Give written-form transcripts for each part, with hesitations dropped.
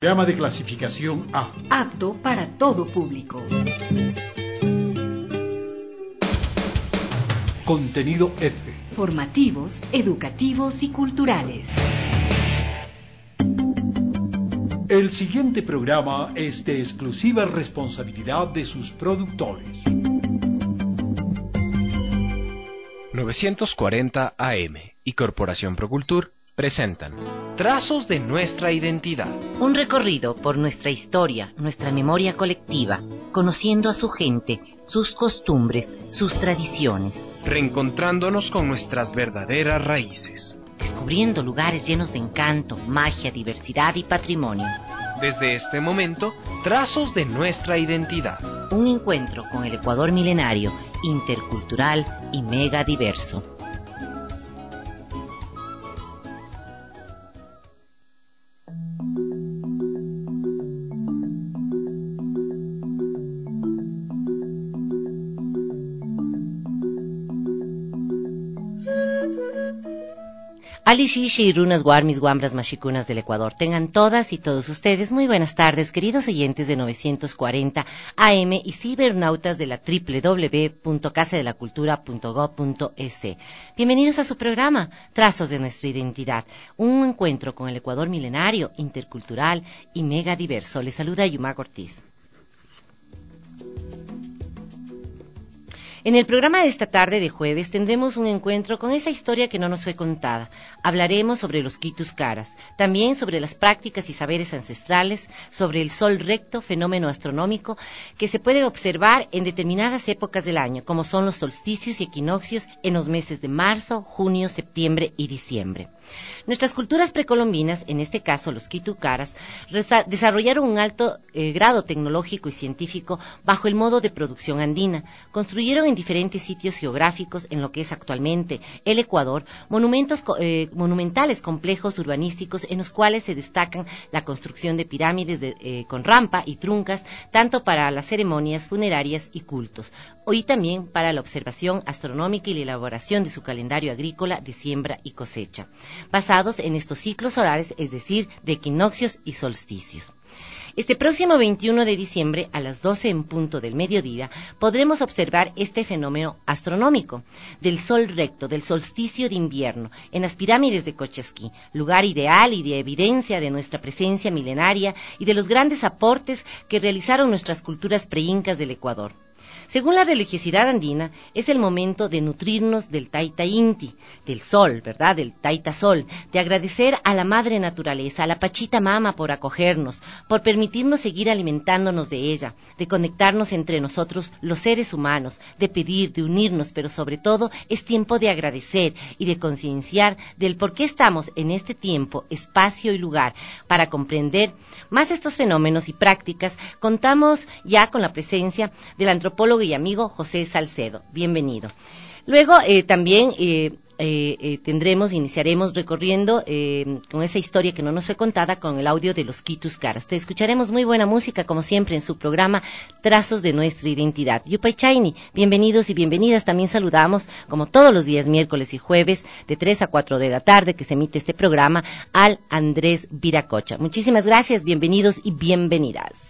Programa de clasificación A. Apto para todo público. Contenido F. Formativos, educativos y culturales. El siguiente programa es de exclusiva responsabilidad de sus productores. 940 AM y Corporación Procultur presentan Trazos de nuestra identidad. Un recorrido por nuestra historia, nuestra memoria colectiva, conociendo a su gente, sus costumbres, sus tradiciones. Reencontrándonos con nuestras verdaderas raíces. Descubriendo lugares llenos de encanto, magia, diversidad y patrimonio. Desde este momento, Trazos de nuestra identidad. Un encuentro con el Ecuador milenario, intercultural y mega diverso. Alishishi y runas guarmis guambras mashikunas del Ecuador. Tengan todas y todos ustedes muy buenas tardes, queridos oyentes de 940 AM y cibernautas de la www.casadelacultura.go.es. Bienvenidos a su programa, Trazos de nuestra identidad, un encuentro con el Ecuador milenario, intercultural y mega diverso. Les saluda Yumak Ortiz. En el programa de esta tarde de jueves tendremos un encuentro con esa historia que no nos fue contada. Hablaremos sobre los quitus caras, también sobre las prácticas y saberes ancestrales, sobre el sol recto, fenómeno astronómico que se puede observar en determinadas épocas del año, como son los solsticios y equinoccios en los meses de marzo, junio, septiembre y diciembre. Nuestras culturas precolombinas, en este caso los quitucaras, desarrollaron un alto grado tecnológico y científico bajo el modo de producción andina. Construyeron en diferentes sitios geográficos en lo que es actualmente el Ecuador monumentales complejos urbanísticos en los cuales se destacan la construcción de pirámides con rampa y truncas, tanto para las ceremonias funerarias y cultos, y también para la observación astronómica y la elaboración de su calendario agrícola de siembra y cosecha, basados en estos ciclos solares, es decir, de equinoccios y solsticios. Este próximo 21 de diciembre, a las 12 en punto del mediodía, podremos observar este fenómeno astronómico del sol recto, del solsticio de invierno, en las pirámides de Cochasquí, lugar ideal y de evidencia de nuestra presencia milenaria y de los grandes aportes que realizaron nuestras culturas preincas del Ecuador. Según la religiosidad andina, es el momento de nutrirnos del Taita Inti, del sol, ¿verdad?, del Taita Sol, de agradecer a la madre naturaleza, a la Pachita Mama por acogernos, por permitirnos seguir alimentándonos de ella, de conectarnos entre nosotros los seres humanos, de pedir, de unirnos, pero sobre todo es tiempo de agradecer y de concienciar del por qué estamos en este tiempo, espacio y lugar. Para comprender más estos fenómenos y prácticas, contamos ya con la presencia del antropólogo y amigo José Salcedo. Bienvenido. Luego también iniciaremos recorriendo con esa historia que no nos fue contada con el audio de los quitus caras. Te escucharemos muy buena música, como siempre, en su programa Trazos de nuestra identidad. Yupay Chaini, bienvenidos y bienvenidas. También saludamos, como todos los días, miércoles y jueves, de 3 a 4 de la tarde, que se emite este programa, al Andrés Viracocha. Muchísimas gracias, bienvenidos y bienvenidas.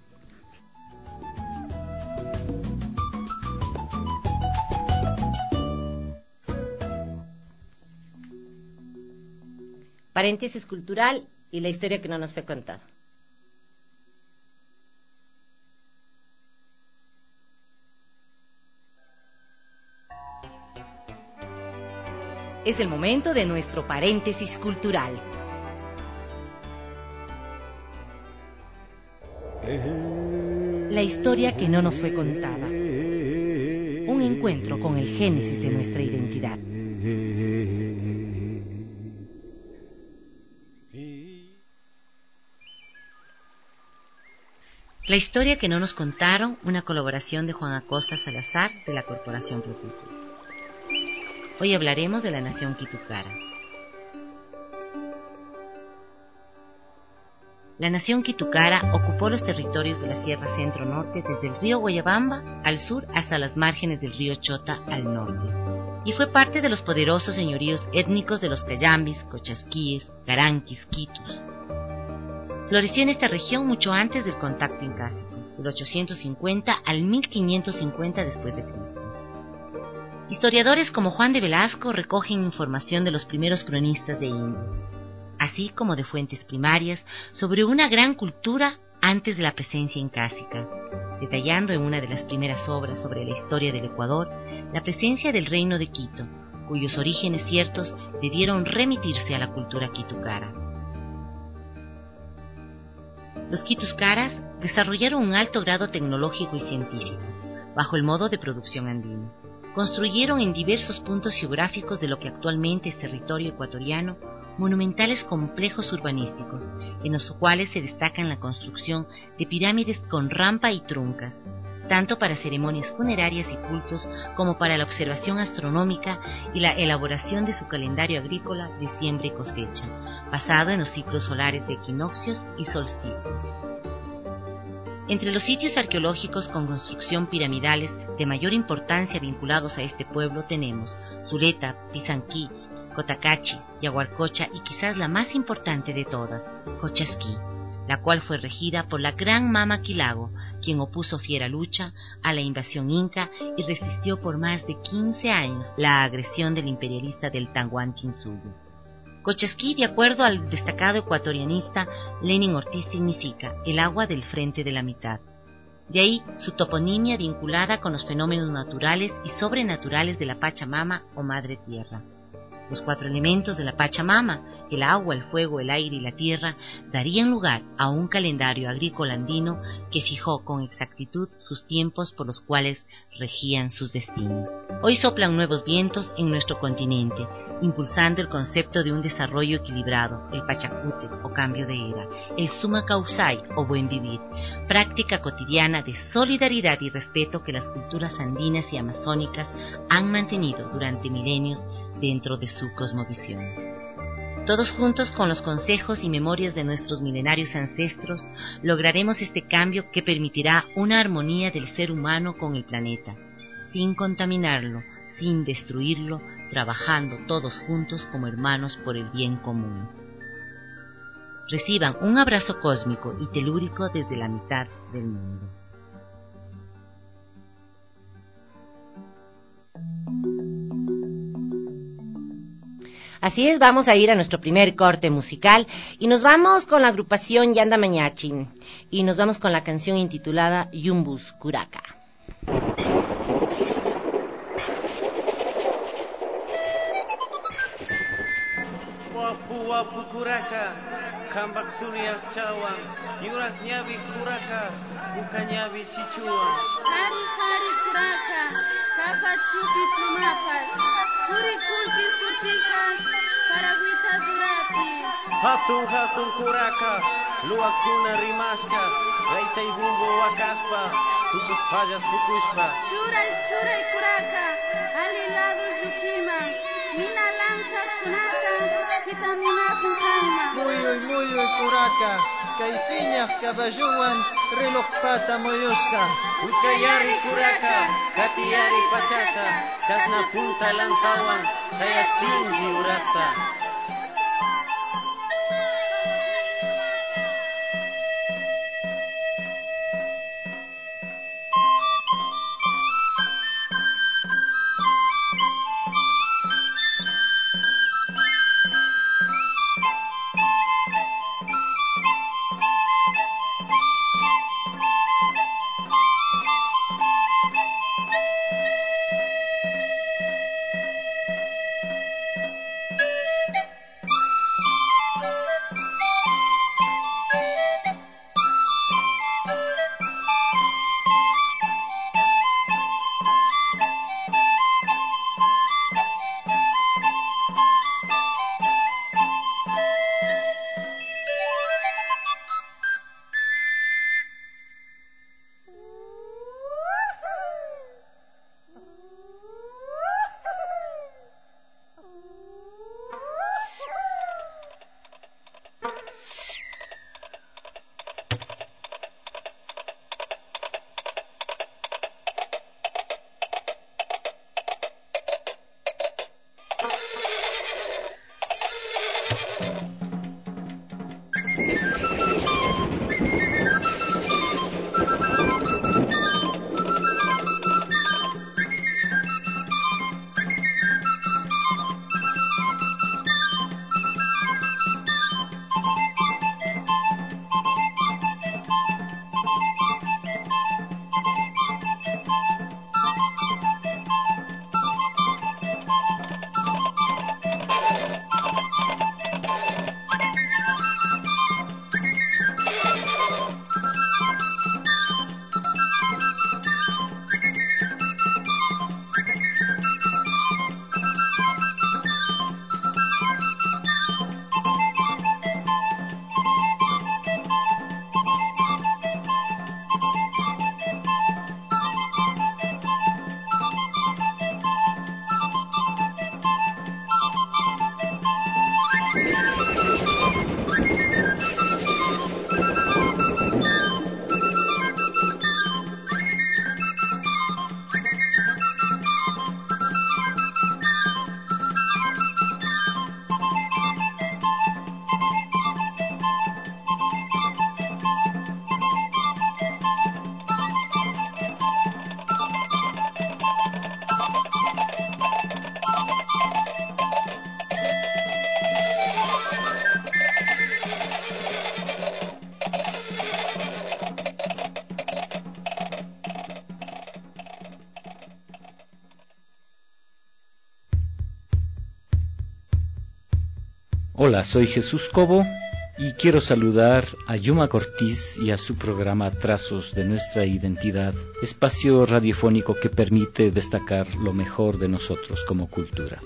Paréntesis cultural y la historia que no nos fue contada. Es el momento de nuestro paréntesis cultural. La historia que no nos fue contada. Un encuentro con el génesis de nuestra identidad. La historia que no nos contaron, una colaboración de Juan Acosta Salazar de la Corporación Procultur. Hoy hablaremos de la nación quitucara. La nación quitucara ocupó los territorios de la Sierra Centro-Norte desde el río Guayabamba al sur hasta las márgenes del río Chota al norte, y fue parte de los poderosos señoríos étnicos de los cayambis, cochasquíes, garanquis, quitus. Floreció en esta región mucho antes del contacto incásico, del 850 al 1550 después de Cristo. Historiadores como Juan de Velasco recogen información de los primeros cronistas de Indias, así como de fuentes primarias sobre una gran cultura antes de la presencia incásica, detallando en una de las primeras obras sobre la historia del Ecuador la presencia del reino de Quito, cuyos orígenes ciertos debieron remitirse a la cultura quitukara. Los quituscaras desarrollaron un alto grado tecnológico y científico, bajo el modo de producción andino. Construyeron en diversos puntos geográficos de lo que actualmente es territorio ecuatoriano monumentales complejos urbanísticos, en los cuales se destacan la construcción de pirámides con rampa y truncas, tanto para ceremonias funerarias y cultos como para la observación astronómica y la elaboración de su calendario agrícola de siembra y cosecha, basado en los ciclos solares de equinoccios y solsticios. Entre los sitios arqueológicos con construcción piramidales de mayor importancia vinculados a este pueblo tenemos Zuleta, Pizanquí, Cotacachi, Yaguarcocha y quizás la más importante de todas, Cochasquí, la cual fue regida por la gran Mama Quilago, quien opuso fiera lucha a la invasión inca y resistió por más de 15 años la agresión del imperialista del Tahuantinsuyo. Cochasquí, de acuerdo al destacado ecuatorianista Lenin Ortiz, significa el agua del frente de la mitad. De ahí su toponimia vinculada con los fenómenos naturales y sobrenaturales de la Pachamama o Madre Tierra. Los 4 elementos de la Pachamama, el agua, el fuego, el aire y la tierra, darían lugar a un calendario agrícola andino que fijó con exactitud sus tiempos por los cuales regían sus destinos. Hoy soplan nuevos vientos en nuestro continente, impulsando el concepto de un desarrollo equilibrado, el Pachacútec o cambio de era, el Suma Causay o buen vivir, práctica cotidiana de solidaridad y respeto que las culturas andinas y amazónicas han mantenido durante milenios dentro de su cosmovisión. Todos juntos, con los consejos y memorias de nuestros milenarios ancestros, lograremos este cambio que permitirá una armonía del ser humano con el planeta, sin contaminarlo, sin destruirlo, trabajando todos juntos como hermanos por el bien común. Reciban un abrazo cósmico y telúrico desde la mitad del mundo. Así es, vamos a ir a nuestro primer corte musical y nos vamos con la agrupación Yanda Mañachi y nos vamos con la canción intitulada Yumbus Curaca. Wapu wapu Curaca, Kambak Suniak Chawan, Yurak Nyabi Curaca, Buka Nyabi Chichuan. Hari hari Curaca, Kapa Chupi Plumapas, Kuri Kulki Sutikas, Paraguita Zurapi. Hatun hatun Curaca, Luakuna Rimaska, Reita y Bumbo Wakaspa, Sutus Payas Fukushpa. Churay churay Curaca, Alilado Yukima, Mina lanza Kunaka, Sitamina Kunkaima. Muyuy Curaca, Caipiñas Caballuan, Reloj Pata Moyosca. Uchayari Curaca, Katiyari Pachaca, Chasna Punta Lanzawan, Sayachingi Urasta. Hola, soy Jesús Cobo y quiero saludar a Yuma Cortiz y a su programa Trazos de Nuestra Identidad, espacio radiofónico que permite destacar lo mejor de nosotros como cultura.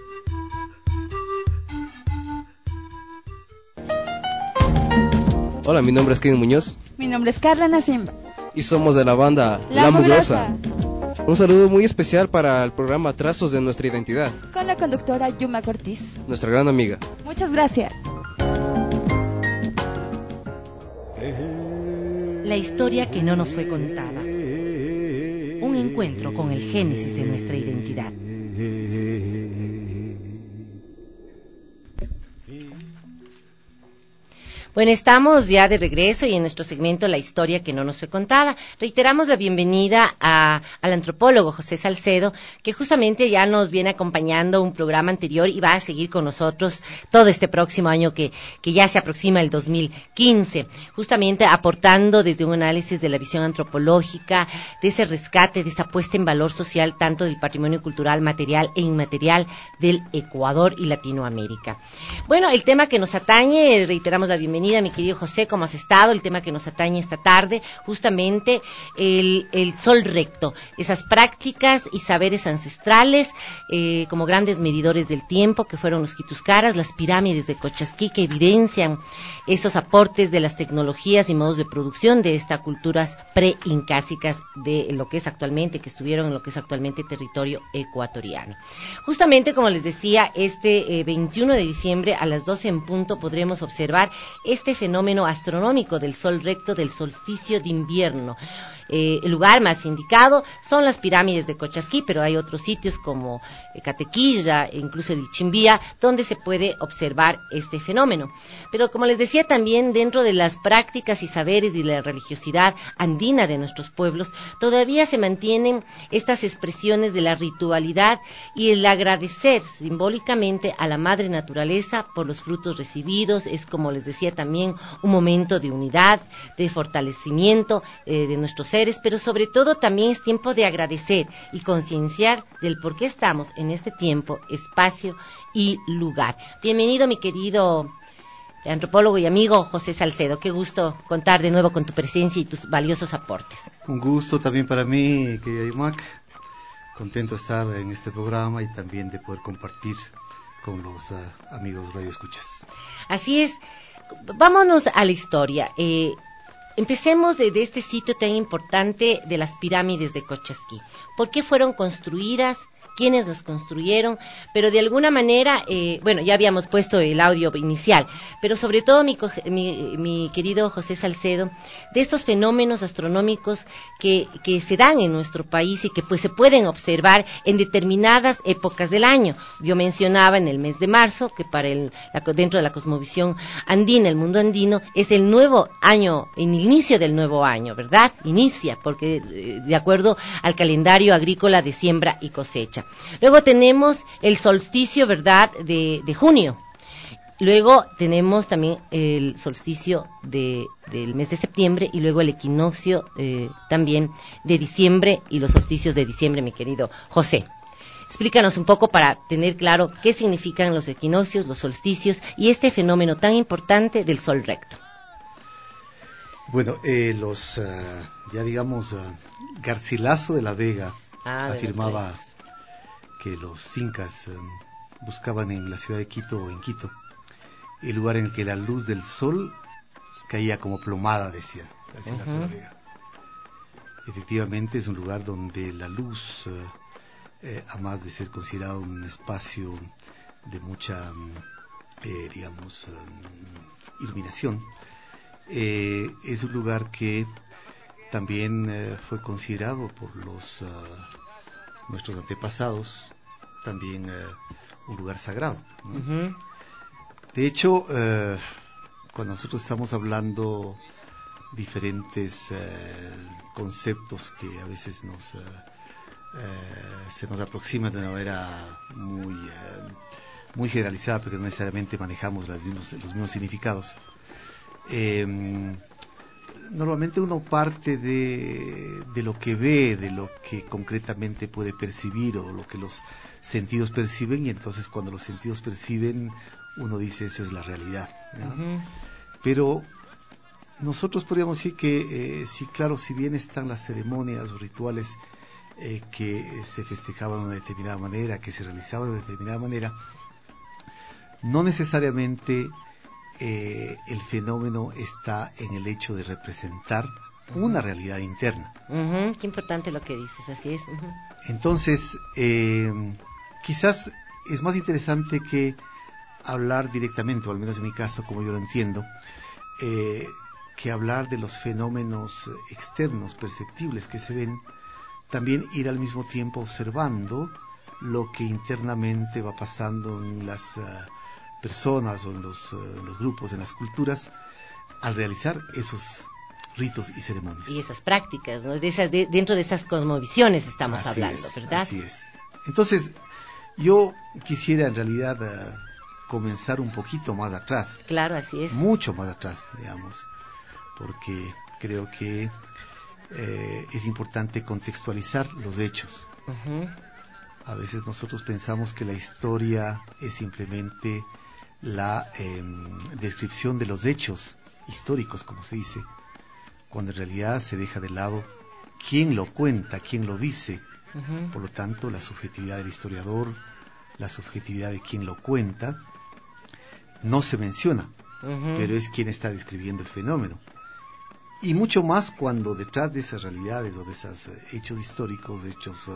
Hola, mi nombre es Kevin Muñoz. Mi nombre es Carla Nassim. Y somos de la banda La Mugrosa. Un saludo muy especial para el programa Trazos de Nuestra Identidad. Con la conductora Yuma Cortiz. Nuestra gran amiga. Muchas gracias. La historia que no nos fue contada. Un encuentro con el génesis de nuestra identidad. Bueno, estamos ya de regreso y en nuestro segmento La historia que no nos fue contada. Reiteramos la bienvenida al antropólogo José Salcedo, que justamente ya nos viene acompañando un programa anterior y va a seguir con nosotros todo este próximo año que ya se aproxima, el 2015, justamente aportando desde un análisis de la visión antropológica, de ese rescate, de esa puesta en valor social, tanto del patrimonio cultural, material e inmaterial del Ecuador y Latinoamérica. Bueno, el tema que nos atañe, reiteramos la bienvenida, mi querido José, ¿cómo has estado? El tema que nos atañe esta tarde, justamente el sol recto, esas prácticas y saberes ancestrales como grandes medidores del tiempo que fueron los quituscaras, las pirámides de Cochasquí, que evidencian esos aportes de las tecnologías y modos de producción de estas culturas pre-incásicas de lo que es actualmente, que estuvieron en lo que es actualmente territorio ecuatoriano. Justamente, como les decía, este 21 de diciembre a las 12 en punto podremos observar este fenómeno astronómico del sol recto, del solsticio de invierno. El lugar más indicado son las pirámides de Cochasquí, pero hay otros sitios como Catequilla, incluso el Chimbía, donde se puede observar este fenómeno. Pero como les decía, también dentro de las prácticas y saberes y la religiosidad andina de nuestros pueblos, todavía se mantienen estas expresiones de la ritualidad y el agradecer simbólicamente a la madre naturaleza por los frutos recibidos. Es, como les decía, también un momento de unidad, de fortalecimiento de nuestros seres, pero sobre todo también es tiempo de agradecer y concienciar del por qué estamos en este tiempo, espacio y lugar. Bienvenido, mi querido antropólogo y amigo José Salcedo. Qué gusto contar de nuevo con tu presencia y tus valiosos aportes. Un gusto también para mí, querida Yumac. Contento de estar en este programa y también de poder compartir con los amigos radioescuchas. Así es. Vámonos a la historia. Empecemos de este sitio tan importante de las pirámides de Cochasquí. ¿Por qué fueron construidas? ¿Quiénes las construyeron? Pero de alguna manera, bueno, ya habíamos puesto el audio inicial, pero sobre todo mi querido José Salcedo, de estos fenómenos astronómicos que se dan en nuestro país y que pues se pueden observar en determinadas épocas del año. Yo mencionaba en el mes de marzo, que para dentro de la cosmovisión andina, el mundo andino, es el nuevo año, el inicio del nuevo año, ¿verdad? Inicia, porque de acuerdo al calendario agrícola de siembra y cosecha. Luego tenemos el solsticio, ¿verdad?, de junio. Luego tenemos también el solsticio del mes de septiembre y luego el equinoccio también de diciembre y los solsticios de diciembre, mi querido José. Explícanos un poco para tener claro qué significan los equinoccios, los solsticios y este fenómeno tan importante del sol recto. Bueno, ya digamos, Garcilaso de la Vega afirmaba que los incas buscaban en la ciudad de Quito o en Quito el lugar en el que la luz del sol caía como plomada, decía Garcilaso de la Vega. Efectivamente es un lugar donde la luz, además de ser considerado un espacio de mucha, iluminación, es un lugar que también fue considerado por nuestros antepasados también un lugar sagrado, ¿no? Uh-huh. De hecho, cuando nosotros estamos hablando diferentes conceptos que a veces se nos aproximan de una manera muy generalizada, porque no necesariamente manejamos los mismos significados, normalmente uno parte de lo que ve, de lo que concretamente puede percibir o lo que los sentidos perciben, y entonces cuando los sentidos perciben uno dice eso es la realidad, ¿no? Pero nosotros podríamos decir que sí, claro, si bien están las ceremonias o rituales que se festejaban de una determinada manera, que se realizaban de una determinada manera, no necesariamente el fenómeno está en el hecho de representar una realidad interna. Qué importante lo que dices, así es. Entonces, quizás es más interesante que hablar directamente, o al menos en mi caso, como yo lo entiendo, que hablar de los fenómenos externos, perceptibles que se ven, también ir al mismo tiempo observando lo que internamente va pasando en las personas o en los grupos, en las culturas, al realizar esos ritos y ceremonias. Y esas prácticas, ¿no? Dentro de esas cosmovisiones estamos hablando, ¿verdad? Así es. Entonces, yo quisiera en realidad comenzar un poquito más atrás. Claro, así es. Mucho más atrás, digamos, porque creo que es importante contextualizar los hechos. A veces nosotros pensamos que la historia es simplemente la descripción de los hechos históricos, como se dice, cuando en realidad se deja de lado quién lo cuenta, quién lo dice. Por lo tanto, la subjetividad del historiador, la subjetividad de quien lo cuenta, no se menciona, pero es quien está describiendo el fenómeno. Y mucho más cuando detrás de esas realidades o de esos hechos históricos, de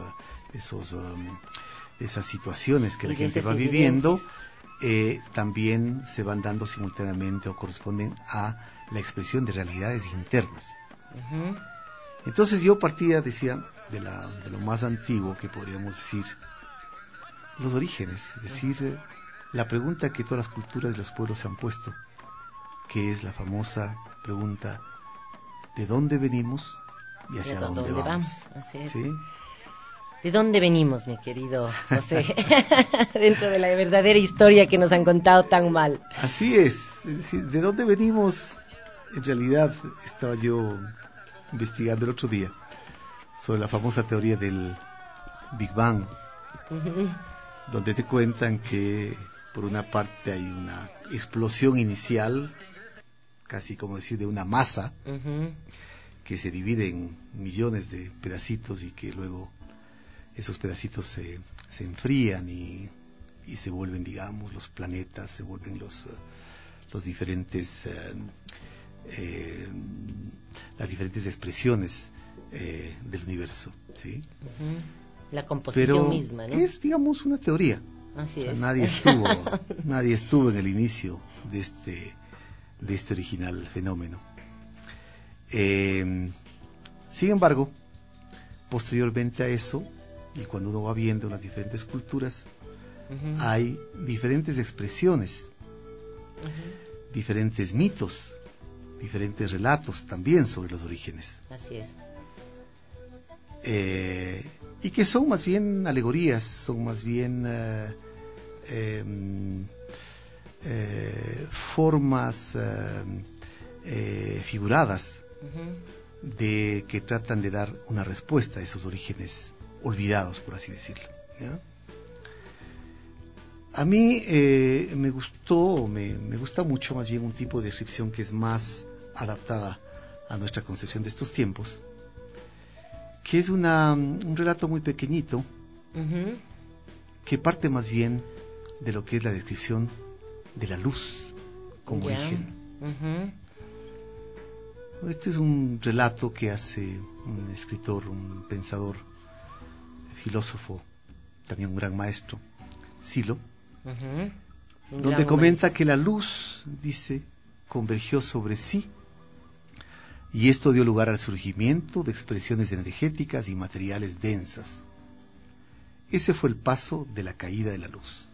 esas situaciones que la gente va viviendo, también se van dando simultáneamente o corresponden a la expresión de realidades internas. Entonces yo partía, decía, de lo más antiguo que podríamos decir, los orígenes, es decir, la pregunta que todas las culturas y los pueblos se han puesto, que es la famosa pregunta: ¿de dónde venimos y hacia dónde vamos? Así es. ¿Sí? ¿De dónde venimos, mi querido José? Dentro de la verdadera historia que nos han contado tan mal. Así es decir, ¿de dónde venimos? En realidad estaba yo investigando el otro día sobre la famosa teoría del Big Bang, donde te cuentan que por una parte hay una explosión inicial, casi como decir de una masa, que se divide en millones de pedacitos y que luego esos pedacitos se enfrían y se vuelven, digamos, los planetas, se vuelven los diferentes las diferentes expresiones del universo, ¿sí? La composición misma, ¿no? Es, digamos, una teoría. Así es. Es. Nadie estuvo en el inicio de este original fenómeno. Sin embargo, posteriormente a eso, y cuando uno va viendo las diferentes culturas, hay diferentes expresiones, diferentes mitos, diferentes relatos también sobre los orígenes. Así es. Y que son más bien alegorías, son más bien formas figuradas de que tratan de dar una respuesta a esos orígenes olvidados, por así decirlo, ¿ya? A mí me gusta mucho más bien un tipo de descripción que es más adaptada a nuestra concepción de estos tiempos, que es un relato muy pequeñito, que parte más bien de lo que es la descripción de la luz como origen. Este es un relato que hace un escritor, un pensador, filósofo, también un gran maestro, Silo, donde comenta que la luz, dice, convergió sobre sí, y esto dio lugar al surgimiento de expresiones energéticas y materiales densas. Ese fue el paso de la caída de la luz.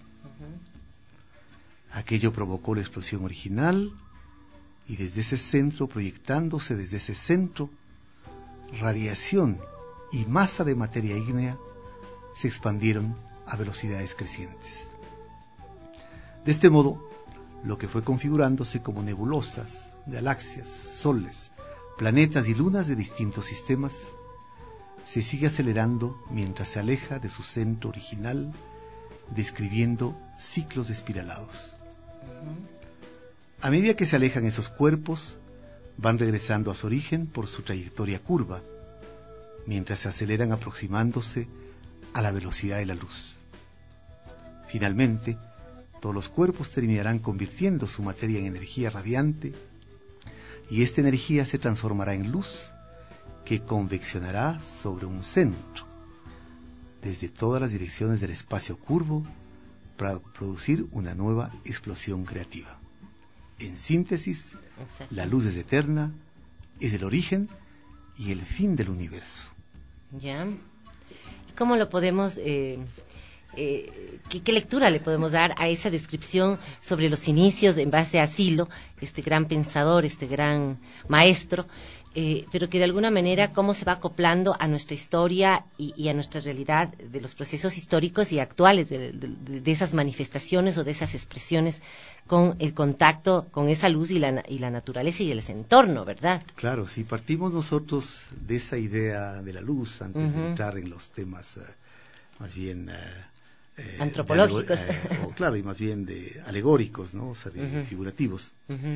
Aquello provocó la explosión original, y desde ese centro, proyectándose desde ese centro, radiación y masa de materia ígnea se expandieron a velocidades crecientes. De este modo, lo que fue configurándose como nebulosas, galaxias, soles, planetas y lunas de distintos sistemas, se sigue acelerando mientras se aleja de su centro original, describiendo ciclos espiralados. A medida que se alejan esos cuerpos, van regresando a su origen por su trayectoria curva, mientras se aceleran aproximándose a la velocidad de la luz. Finalmente, todos los cuerpos terminarán convirtiendo su materia en energía radiante, y esta energía se transformará en luz que conveccionará sobre un centro, desde todas las direcciones del espacio curvo, para producir una nueva explosión creativa. En síntesis, la luz es eterna, es el origen y el fin del universo. ¿Ya? ¿Cómo lo podemos, qué lectura le podemos dar a esa descripción sobre los inicios en base a Silo, este gran pensador, este gran maestro, pero que de alguna manera cómo se va acoplando a nuestra historia y a nuestra realidad de los procesos históricos y actuales de esas manifestaciones o de esas expresiones con el contacto con esa luz y la naturaleza y el entorno, ¿verdad? Claro, si partimos nosotros de esa idea de la luz antes de entrar en los temas más bien antropológicos, claro, y más bien de alegóricos, ¿no? O sea, de figurativos.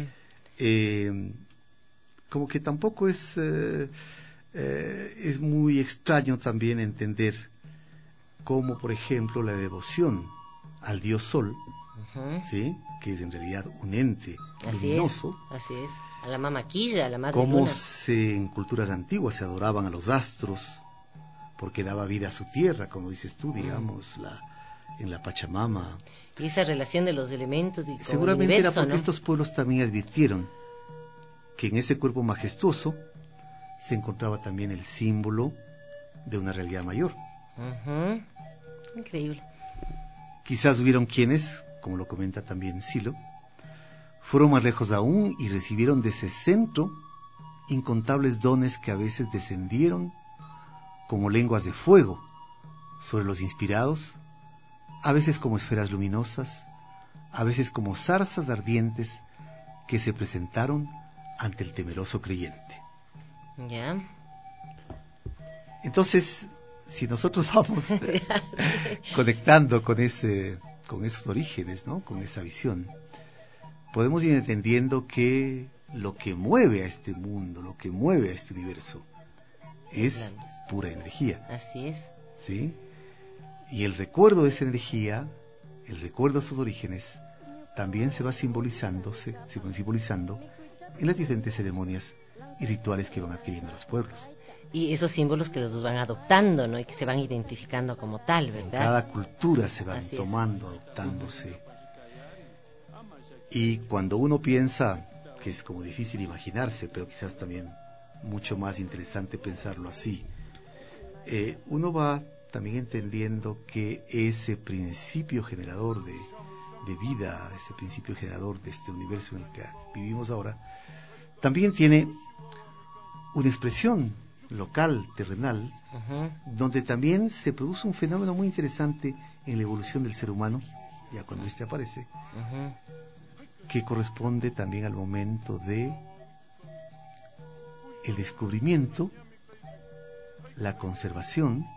Como que tampoco es muy extraño también entender cómo, por ejemplo, la devoción al dios Sol, ¿sí?, que es en realidad un ente luminoso. Así es, a la mamaquilla, a la madre cómo luna. En culturas antiguas se adoraban a los astros, porque daba vida a su tierra, como dices tú, digamos, en la Pachamama. Y esa relación de los elementos y con seguramente el universo, era porque ¿no? estos pueblos también advirtieron que en ese cuerpo majestuoso se encontraba también el símbolo de una realidad mayor. Increíble. Quizás hubieron quienes, como lo comenta también Silo, fueron más lejos aún y recibieron de ese centro incontables dones que a veces descendieron como lenguas de fuego sobre los inspirados, a veces como esferas luminosas, a veces como zarzas ardientes que se presentaron ante el temeroso creyente. Ya. Entonces, si nosotros vamos conectando con esos orígenes, ¿no?, con esa visión, podemos ir entendiendo que lo que mueve a este mundo, lo que mueve a este universo, es pura energía. Así es. ¿Sí? Y el recuerdo de esa energía, el recuerdo de sus orígenes, también se va simbolizando en las diferentes ceremonias y rituales que van adquiriendo los pueblos. Y esos símbolos que los van adoptando, ¿no?, y que se van identificando como tal, ¿verdad? En cada cultura se van tomando, adoptándose. Y cuando uno piensa, que es como difícil imaginarse, pero quizás también mucho más interesante pensarlo así, uno va también entendiendo que ese principio generador de vida, ese principio generador de este universo en el que vivimos ahora, también tiene una expresión local, terrenal, donde también se produce un fenómeno muy interesante en la evolución del ser humano, ya cuando éste aparece, que corresponde también al momento de el descubrimiento, la conservación,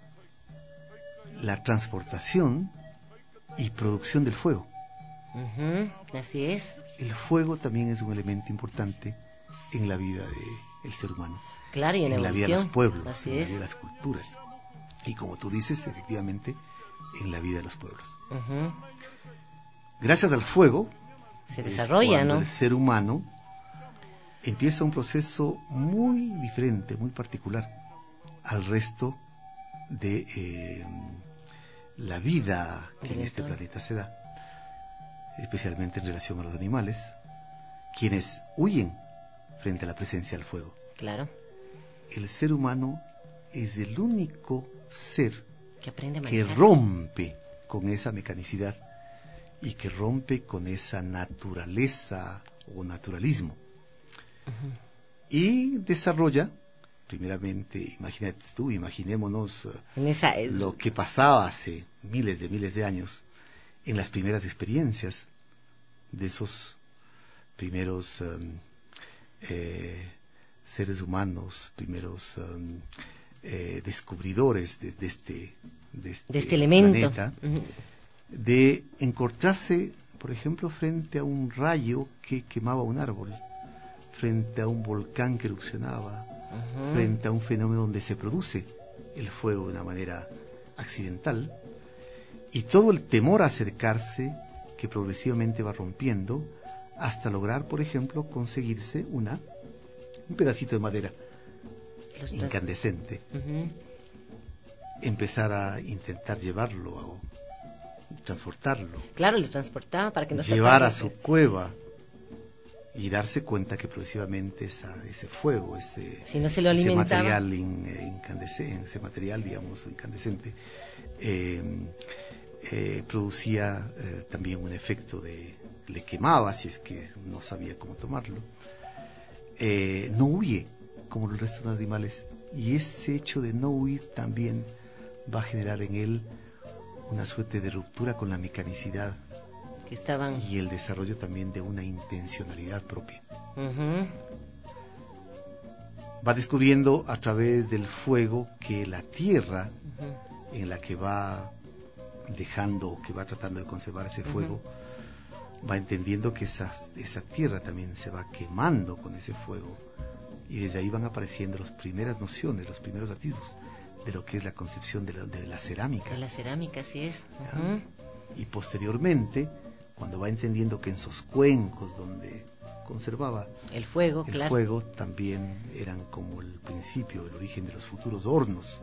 la transportación y producción del fuego. Así es. El fuego también es un elemento importante en la vida del ser humano. Claro, y en la vida de los pueblos, así en la es. vida de las culturas. Y como tú dices, efectivamente, en la vida de los pueblos. Gracias al fuego, se desarrolla, cuando ¿no?, el ser humano empieza un proceso muy diferente, muy particular al resto de la vida que en este planeta se da, especialmente en relación a los animales, quienes huyen frente a la presencia del fuego. Claro. El ser humano es el único ser que rompe con esa mecanicidad y que rompe con esa naturaleza o naturalismo. Y desarrolla, primeramente, imaginémonos lo que pasaba hace miles de años en las primeras experiencias de esos primeros seres humanos, primeros descubridores de este elemento, planeta, de encontrarse, por ejemplo, frente a un rayo que quemaba un árbol, frente a un volcán que erupcionaba, frente a un fenómeno donde se produce el fuego de una manera accidental, y todo el temor a acercarse que progresivamente va rompiendo hasta lograr, por ejemplo, conseguirse un pedacito de madera incandescente, empezar a intentar llevarlo o transportarlo. Claro, lo transportaba para que no se llevar a su cueva y darse cuenta que progresivamente ese fuego, si no se lo alimentaba, ese material, digamos, incandescente, producía también un efecto le quemaba si es que no sabía cómo tomarlo. No huye como el resto de los animales, y ese hecho de no huir también va a generar en él una suerte de ruptura con la mecanicidad y el desarrollo también de una intencionalidad propia. Va descubriendo a través del fuego que la tierra en la que va dejando, que va tratando de conservar ese fuego, va entendiendo que esa tierra también se va quemando con ese fuego, y desde ahí van apareciendo las primeras nociones, los primeros atisbos de lo que es la concepción de la cerámica. De la cerámica, así es. Y posteriormente, cuando va entendiendo que en esos cuencos donde conservaba el fuego, fuego también eran como el principio, el origen de los futuros hornos.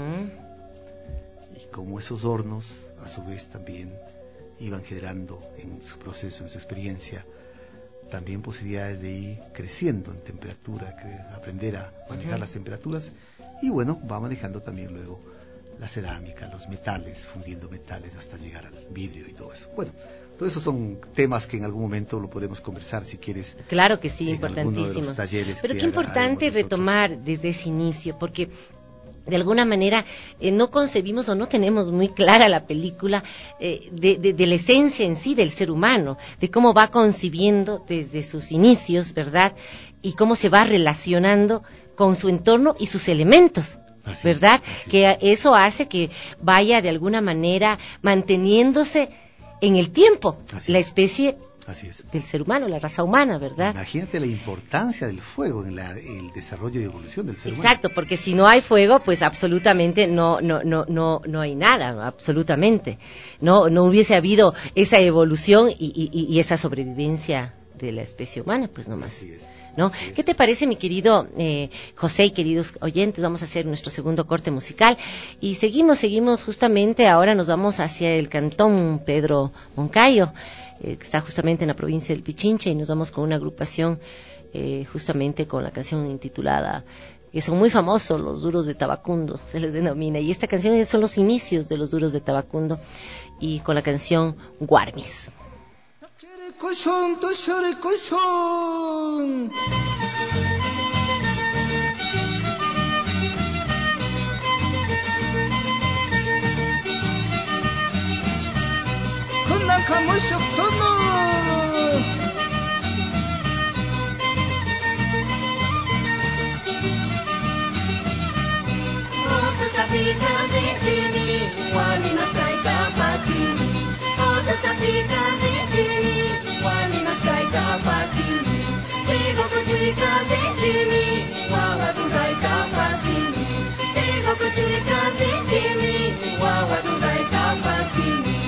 Y como esos hornos, a su vez, también iban generando en su proceso, en su experiencia, también posibilidades de ir creciendo en temperatura, aprender a manejar las temperaturas, y bueno, va manejando también luego la cerámica, los metales, fundiendo metales hasta llegar al vidrio y todo eso. Bueno, todos esos son temas que en algún momento lo podemos conversar, si quieres. Claro que sí, importantísimo. Pero qué importante retomar desde ese inicio, porque de alguna manera no concebimos o no tenemos muy clara la película de la esencia en sí del ser humano, de cómo va concibiendo desde sus inicios, ¿verdad? Y cómo se va relacionando con su entorno y sus elementos, ¿verdad? Que eso hace que vaya de alguna manera manteniéndose en el tiempo la especie del ser humano, la raza humana, ¿verdad? Imagínate la importancia del fuego en el desarrollo y evolución del ser humano. Exacto, porque si no hay fuego, pues absolutamente no hay nada, absolutamente. No hubiese habido esa evolución y esa sobrevivencia de la especie humana, pues nomás. Así es. ¿No? ¿Qué te parece, mi querido José y queridos oyentes? Vamos a hacer nuestro segundo corte musical y seguimos justamente, ahora nos vamos hacia el cantón Pedro Moncayo, que está justamente en la provincia del Pichincha, y nos vamos con una agrupación justamente con la canción intitulada, que son muy famosos, Los Duros de Tabacundo, se les denomina, y esta canción son los inicios de Los Duros de Tabacundo, y con la canción Guarmis. Cochón, toshore cochón. Kundan kamushuk tomo. Rosas caprichas en Chini, guardinas caiga pasini. Rosas caprichas en Chini. Guardinas caiga pasini, digo cuchicas en Chini, guagua tu caiga pasini, digo cuchicas en Chini, guagua tu caiga pasini.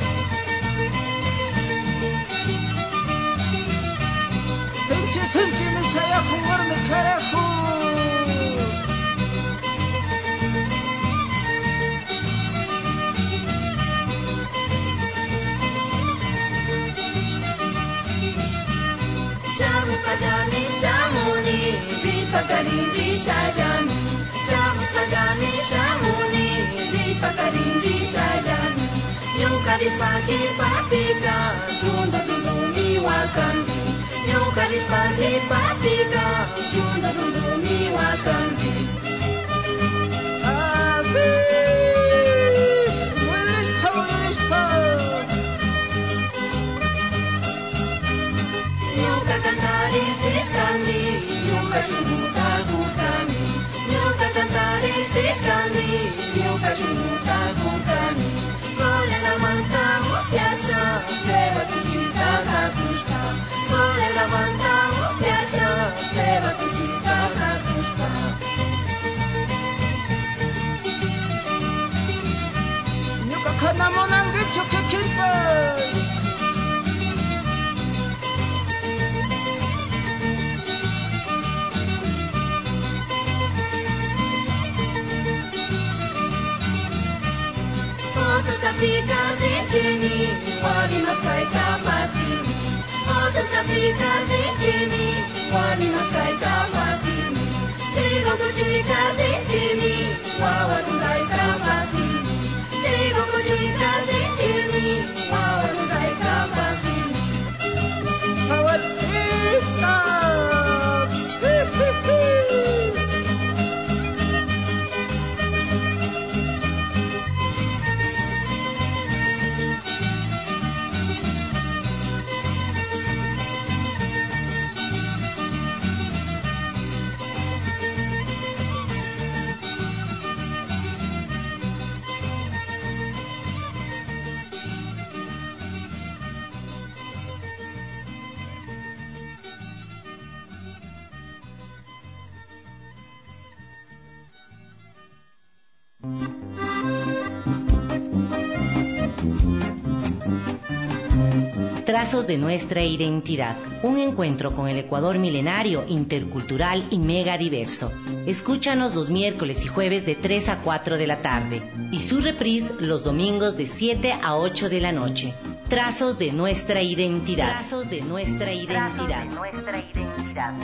Senche me saya jugarme carajo. Shamu pajami shamuni, bishpakaringi shajami. Shamu pajami shamuni, bishpakaringi shajami. Nyuka dispaki papika, tunda dundumi wakangi. Nyuka dispaki papika, tunda dundumi wakangi. Nyuka shumuta kukani, nyuka cantare sishkani, nyuka shumuta kukani. Kole la manta mopiasha, seba tuchita. Osas kapikas ichini, wani maskai kapasini. Osas kapikas ichini, wani maskai kapasini. Digo kuchikas ichini, wawa tungai kapasini. Digo kuchikas ichini, wawa tungai kapasini. Sahuelpitas. Trazos de nuestra identidad. Un encuentro con el Ecuador milenario, intercultural y mega diverso. Escúchanos los miércoles y jueves de 3 a 4 de la tarde. Y su reprise los domingos de 7 a 8 de la noche. Trazos de nuestra identidad. Trazos de nuestra identidad. Trazos de nuestra identidad.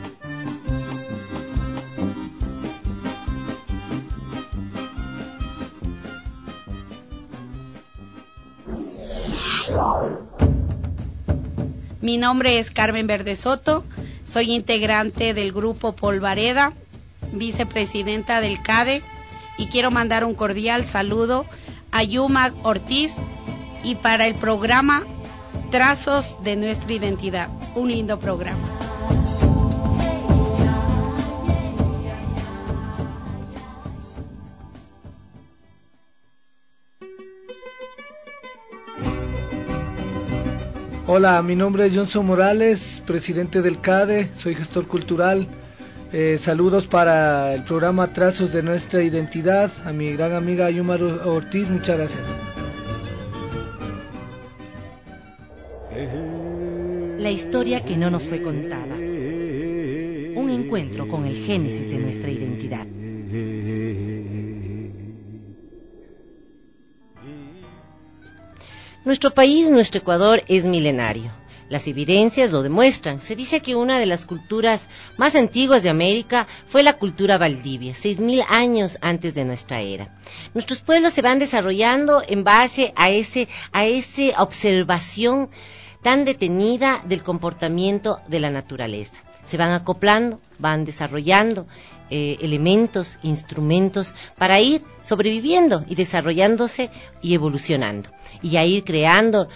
Mi nombre es Carmen Verde Soto, soy integrante del grupo Polvareda, vicepresidenta del CADE, y quiero mandar un cordial saludo a Yuma Ortiz y para el programa Trazos de nuestra identidad. Un lindo programa. Hola, mi nombre es Johnson Morales, presidente del CADE, soy gestor cultural. Saludos para el programa Trazos de nuestra identidad, a mi gran amiga Yuma Ortiz, muchas gracias. La historia que no nos fue contada. Un encuentro con el génesis de nuestra identidad. Nuestro país, nuestro Ecuador, es milenario. Las evidencias lo demuestran. Se dice que una de las culturas más antiguas de América fue la cultura valdivia, 6.000 años antes de nuestra era. Nuestros pueblos se van desarrollando en base a esa observación tan detenida del comportamiento de la naturaleza. Se van acoplando, van desarrollando elementos, instrumentos para ir sobreviviendo y desarrollándose y evolucionando. Y a ir creando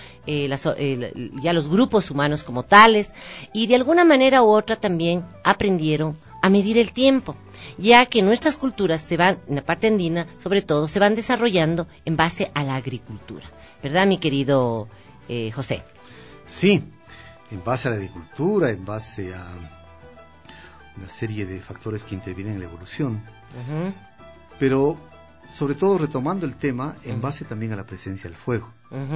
ya los grupos humanos como tales, y de alguna manera u otra también aprendieron a medir el tiempo, ya que nuestras culturas se van, en la parte andina sobre todo, se van desarrollando en base a la agricultura. ¿Verdad, mi querido José? Sí, en base a la agricultura, en base a una serie de factores que intervienen en la evolución, pero sobre todo retomando el tema en base también a la presencia del fuego,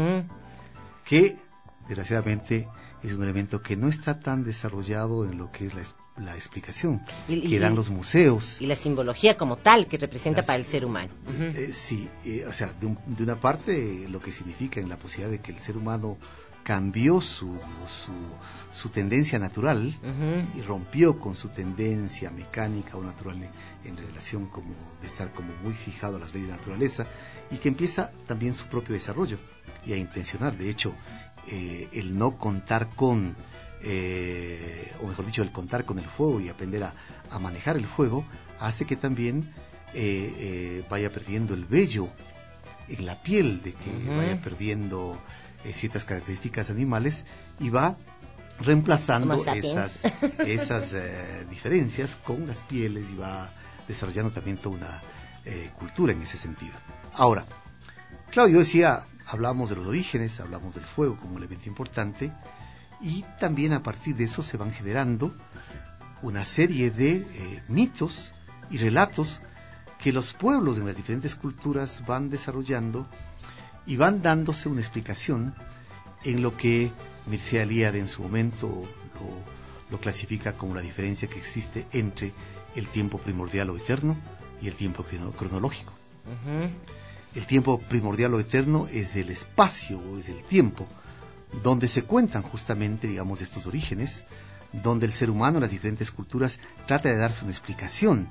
que desgraciadamente es un elemento que no está tan desarrollado en lo que es la explicación que dan los museos. Y la simbología como tal que representa para el ser humano. Sí, o sea, de una parte lo que significa en la posibilidad de que el ser humano cambió su tendencia natural y rompió con su tendencia mecánica o natural en relación como de estar como muy fijado a las leyes de la naturaleza, y que empieza también su propio desarrollo y a intencionar. De hecho, el no contar con o mejor dicho, el contar con el fuego y aprender a manejar el fuego hace que también vaya perdiendo el vello en la piel, de que vaya perdiendo ciertas características animales y va reemplazando esas diferencias con las pieles y va desarrollando también toda una cultura en ese sentido. Ahora, claro, yo decía, hablamos de los orígenes, hablamos del fuego como un elemento importante, y también a partir de eso se van generando una serie de mitos y relatos que los pueblos en las diferentes culturas van desarrollando y van dándose una explicación en lo que Mircea Eliade en su momento lo clasifica como la diferencia que existe entre el tiempo primordial o eterno y el tiempo cronológico. El tiempo primordial o eterno es el espacio o es el tiempo donde se cuentan justamente, digamos, estos orígenes, donde el ser humano en las diferentes culturas trata de darse una explicación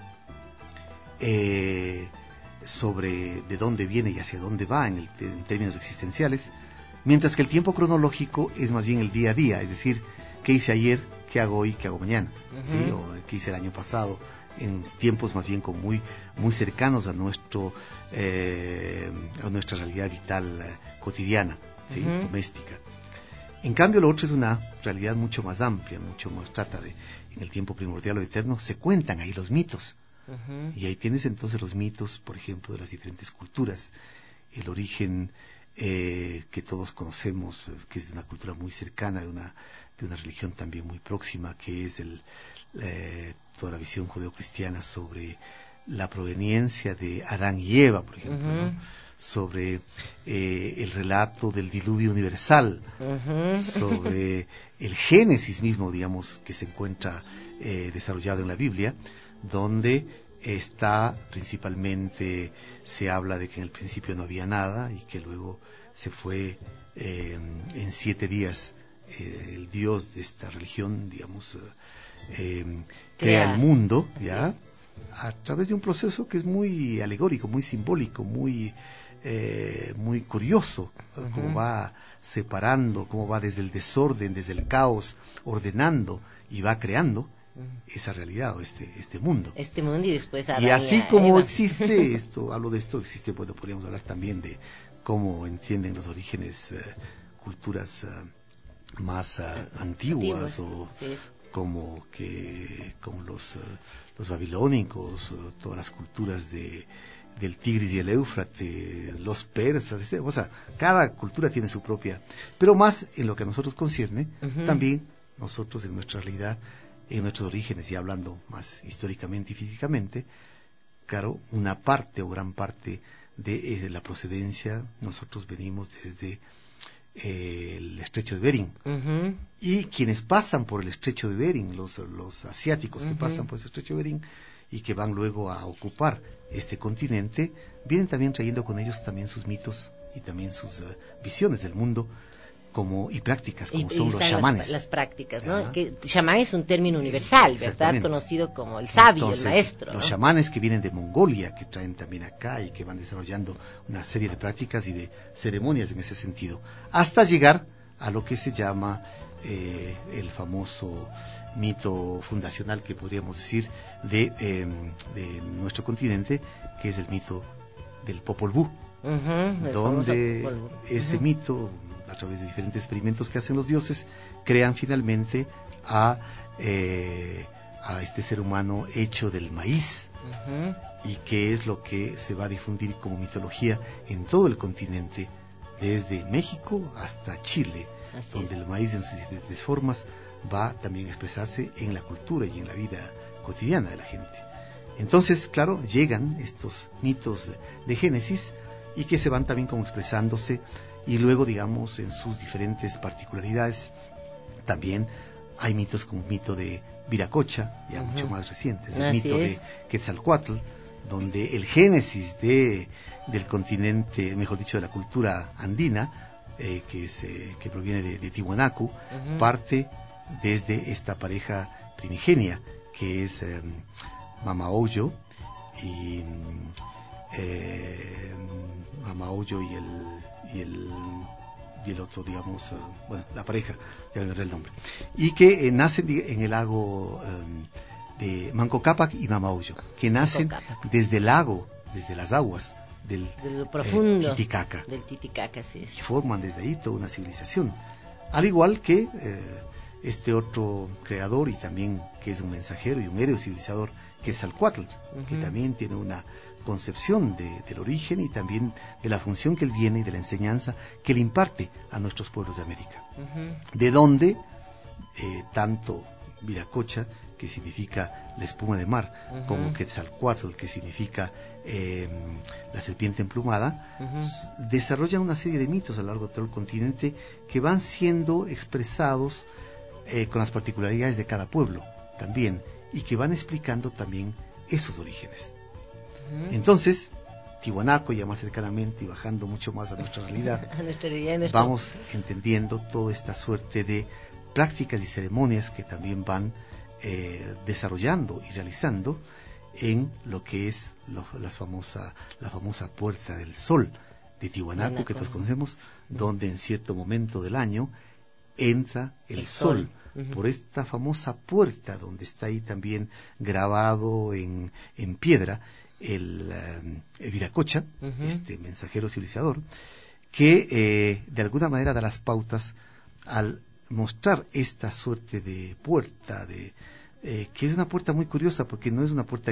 sobre de dónde viene y hacia dónde va en términos existenciales, mientras que el tiempo cronológico es más bien el día a día, es decir, qué hice ayer, qué hago hoy, qué hago mañana, ¿sí? O qué hice el año pasado, en tiempos más bien como muy cercanos a nuestra realidad vital cotidiana, ¿sí? Doméstica. En cambio, lo otro es una realidad mucho más amplia, mucho más trata de, en el tiempo primordial o eterno, se cuentan ahí los mitos. Y ahí tienes entonces los mitos, por ejemplo, de las diferentes culturas, el origen que todos conocemos, que es de una cultura muy cercana, de una religión también muy próxima, que es toda la visión judeocristiana sobre la proveniencia de Adán y Eva, por ejemplo, ¿no? Sobre el relato del diluvio universal, sobre el Génesis mismo, digamos, que se encuentra desarrollado en la Biblia, donde está principalmente, se habla de que en el principio no había nada y que luego se fue en 7 días el Dios de esta religión, digamos, crea el mundo, ¿ya? A través de un proceso que es muy alegórico, muy simbólico, muy curioso, cómo va separando, cómo va desde el desorden, desde el caos, ordenando y va creando esa realidad o este mundo. Este mundo y después y así como existe esto, hablo de esto, existe, bueno, podríamos hablar también de cómo entienden los orígenes culturas más antiguas o como los babilónicos, todas las culturas del Tigris y el Éufrates, los persas, o sea, cada cultura tiene su propia, pero más en lo que a nosotros concierne, también nosotros en nuestra realidad, en nuestros orígenes, y hablando más históricamente y físicamente, claro, una parte o gran parte de la procedencia, nosotros venimos desde el estrecho de Bering, y quienes pasan por el estrecho de Bering, los asiáticos que pasan por ese estrecho de Bering y que van luego a ocupar este continente, vienen también trayendo con ellos también sus mitos y también sus visiones del mundo y prácticas, como son los chamanes. Las prácticas, ¿no? Que chamán es un término universal, ¿verdad? Conocido como el sabio, entonces, el maestro, ¿no? Los chamanes que vienen de Mongolia, que traen también acá y que van desarrollando una serie de prácticas y de ceremonias en ese sentido, hasta llegar a lo que se llama el famoso mito fundacional, que podríamos decir, de nuestro continente, que es el mito del Popol Vuh, donde Popol Vuh. Ese mito, a través de diferentes experimentos que hacen los dioses, crean finalmente a este ser humano hecho del maíz, y que es lo que se va a difundir como mitología en todo el continente, desde México hasta Chile, donde el maíz en sus diferentes formas va también a expresarse en la cultura y en la vida cotidiana de la gente. Entonces, claro, llegan estos mitos de Génesis y que se van también como expresándose, y luego, digamos, en sus diferentes particularidades, también hay mitos como el mito de Viracocha, ya mucho más recientes, el mito de Quetzalcóatl, donde el génesis del continente, mejor dicho, de la cultura andina, que proviene de Tiwanaku, parte desde esta pareja primigenia, que es Mamaoyo y el otro, digamos, la pareja, ya me veré el nombre, y que nacen en el lago de Manco Cápac y Mamaoyo, que nacen desde el lago, desde las aguas del profundo Titicaca. Del Titicaca, sí. Y forman desde ahí toda una civilización. Al igual que este otro creador, y también que es un mensajero y un héroe civilizador, que es Quetzalcóatl, que también tiene una concepción del origen y también de la función que él viene y de la enseñanza que él imparte a nuestros pueblos de América. De donde tanto Viracocha, que significa la espuma de mar, como Quetzalcóatl, que significa la serpiente emplumada, desarrollan una serie de mitos a lo largo de todo el continente que van siendo expresados con las particularidades de cada pueblo también, y que van explicando también esos orígenes. Entonces, Tiwanaku, ya más cercanamente, y bajando mucho más a nuestra realidad, vamos entendiendo toda esta suerte de prácticas y ceremonias que también van desarrollando y realizando en lo que es la famosa Puerta del Sol de Tiwanaku, que todos conocemos, donde en cierto momento del año entra el sol. Por esta famosa puerta, donde está ahí también grabado en piedra el Viracocha, este mensajero civilizador, que de alguna manera da las pautas al mostrar esta suerte de puerta, que es una puerta muy curiosa, porque no es una puerta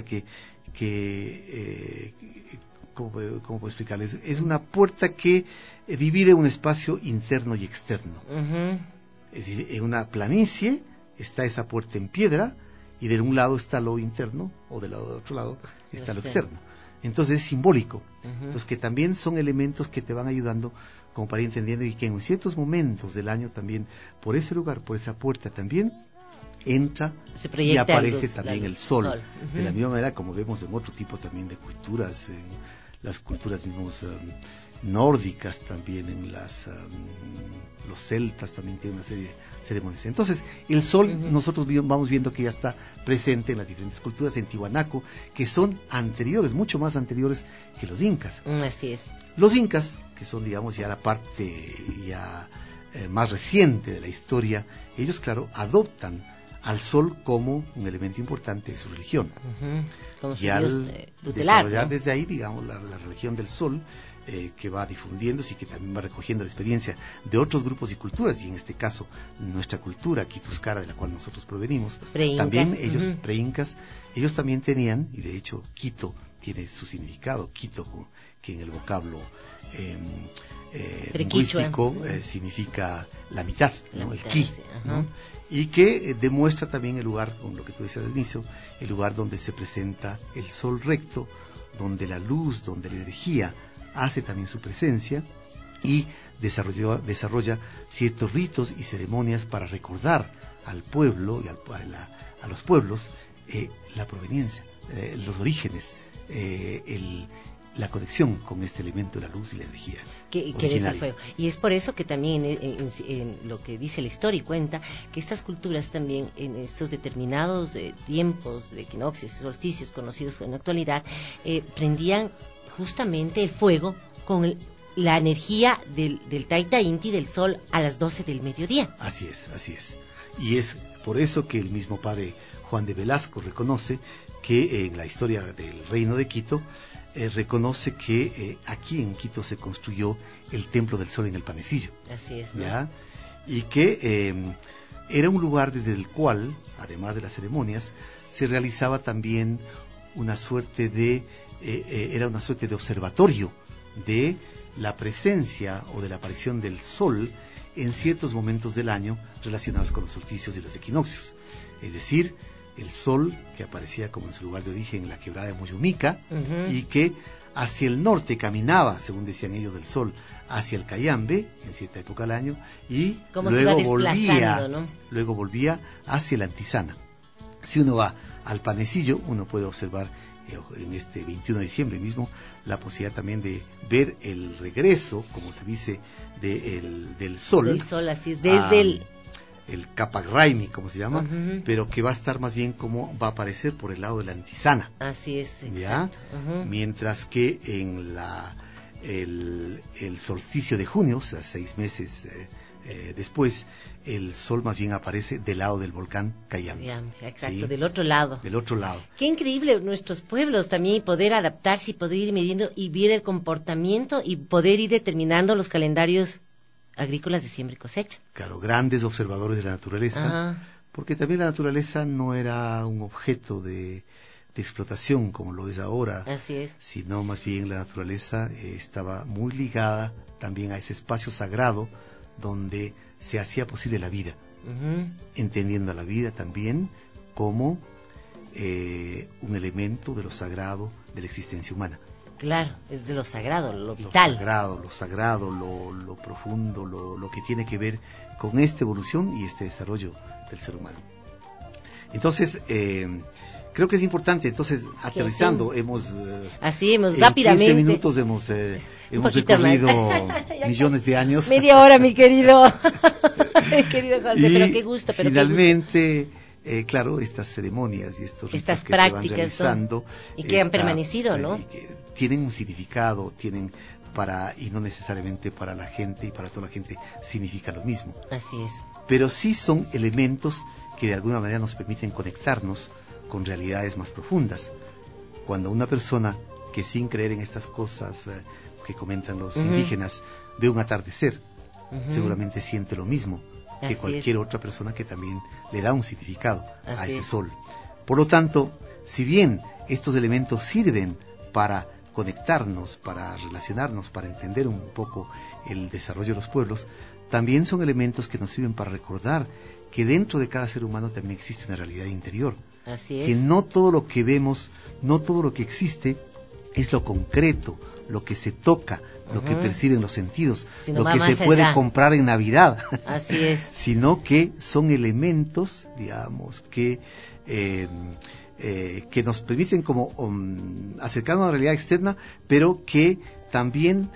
¿cómo puedo explicarles? Es una puerta que divide un espacio interno y externo. Es decir, en una planicie está esa puerta en piedra, y de un lado está lo interno, o del otro lado está lo externo. Entonces es simbólico. Entonces, que también son elementos que te van ayudando como para ir entendiendo, y que en ciertos momentos del año también, por ese lugar, por esa puerta también, entra y aparece también el sol. De la misma manera como vemos en otro tipo también de culturas, en las culturas mismos nórdicas también, en los celtas también tienen una serie de ceremonias. Entonces el sol nosotros vamos viendo que ya está presente en las diferentes culturas, en Tiwanaku, que son anteriores, mucho más anteriores que los incas. Así es. Los incas, que son, digamos, ya la parte ya más reciente de la historia, ellos, claro, adoptan al sol como un elemento importante de su religión. Como y al desarrollar desde ahí, digamos, la religión del sol, que va difundiéndose y que también va recogiendo la experiencia de otros grupos y culturas, y en este caso nuestra cultura quituscara, de la cual nosotros provenimos, también ellos, pre-incas, ellos también tenían, y de hecho Quito tiene su significado, Quito, que en el vocablo lingüístico significa la mitad, ¿no? El ki, ¿no? Y que demuestra también el lugar, con lo que tú decías al inicio, el lugar donde se presenta el sol recto, donde la luz, donde la energía hace también su presencia, y desarrolla ciertos ritos y ceremonias para recordar al pueblo y a los pueblos la proveniencia, los orígenes, la conexión con este elemento de la luz y la energía que es el fuego. Y es por eso que también en lo que dice la historia y cuenta, que estas culturas también en estos determinados tiempos de equinoccios y solsticios conocidos en la actualidad, prendían justamente el fuego con la energía del Taita Inti, del sol, a las 12 del mediodía. Así es. Y es por eso que el mismo padre Juan de Velasco reconoce que en la historia del reino de Quito, reconoce que aquí en Quito se construyó el Templo del Sol en el Panecillo. Así es, ¿no? ¿Ya? Y que era un lugar desde el cual, además de las ceremonias, se realizaba también una suerte de observatorio de la presencia o de la aparición del sol en ciertos momentos del año relacionados con los solsticios y los equinoccios. Es decir, el sol que aparecía como en su lugar de origen en la quebrada de Moyumica, y que hacia el norte caminaba, según decían ellos, del sol hacia el Cayambe en cierta época del año, y luego volvía hacia la Antisana. Si uno va al Panecillo, uno puede observar en este 21 de diciembre mismo la posibilidad también de ver el regreso, como se dice, del sol. Del sol, así es, desde el Capac Raimi, como se llama, pero que va a estar más bien como va a aparecer por el lado de la Antisana. Así es, ¿ya? Mientras que en el solsticio de junio, o sea, 6 meses después, el sol más bien aparece del lado del volcán Cayambe. Exacto, ¿sí? Del otro lado. Qué increíble nuestros pueblos también, poder adaptarse y poder ir midiendo y ver el comportamiento y poder ir determinando los calendarios agrícolas de siembra y cosecha. Claro, grandes observadores de la naturaleza, porque también la naturaleza no era un objeto de explotación como lo es ahora. Así es. Sino más bien la naturaleza estaba muy ligada también a ese espacio sagrado donde se hacía posible la vida, entendiendo a la vida también como un elemento de lo sagrado de la existencia humana. Claro, es de lo sagrado, lo vital. Lo sagrado, lo profundo, lo que tiene que ver con esta evolución y este desarrollo del ser humano. Entonces, creo que es importante. Entonces, aterrizando, hemos rápidamente 15 minutos hemos recorrido millones de años. Media hora, mi querido querido José, pero qué gusto. Pero finalmente, claro, estas ceremonias y estos ritos que prácticas se van realizando y que han permanecido, ¿no? Que tienen un significado, y no necesariamente para la gente y para toda la gente significa lo mismo. Así es. Pero sí son elementos que de alguna manera nos permiten conectarnos con realidades más profundas. Cuando una persona que sin creer en estas cosas que comentan los indígenas ve un atardecer, seguramente siente lo mismo que cualquier otra persona que también le da un significado a ese sol. Por lo tanto, si bien estos elementos sirven para conectarnos, para relacionarnos, para entender un poco el desarrollo de los pueblos, también son elementos que nos sirven para recordar que dentro de cada ser humano también existe una realidad interior. Así es. Que no todo lo que vemos, no todo lo que existe es lo concreto, lo que se toca, lo que perciben los sentidos, lo que se puede comprar en Navidad. Así es. Sino que son elementos, digamos, que nos permiten como acercarnos a la realidad externa, pero que también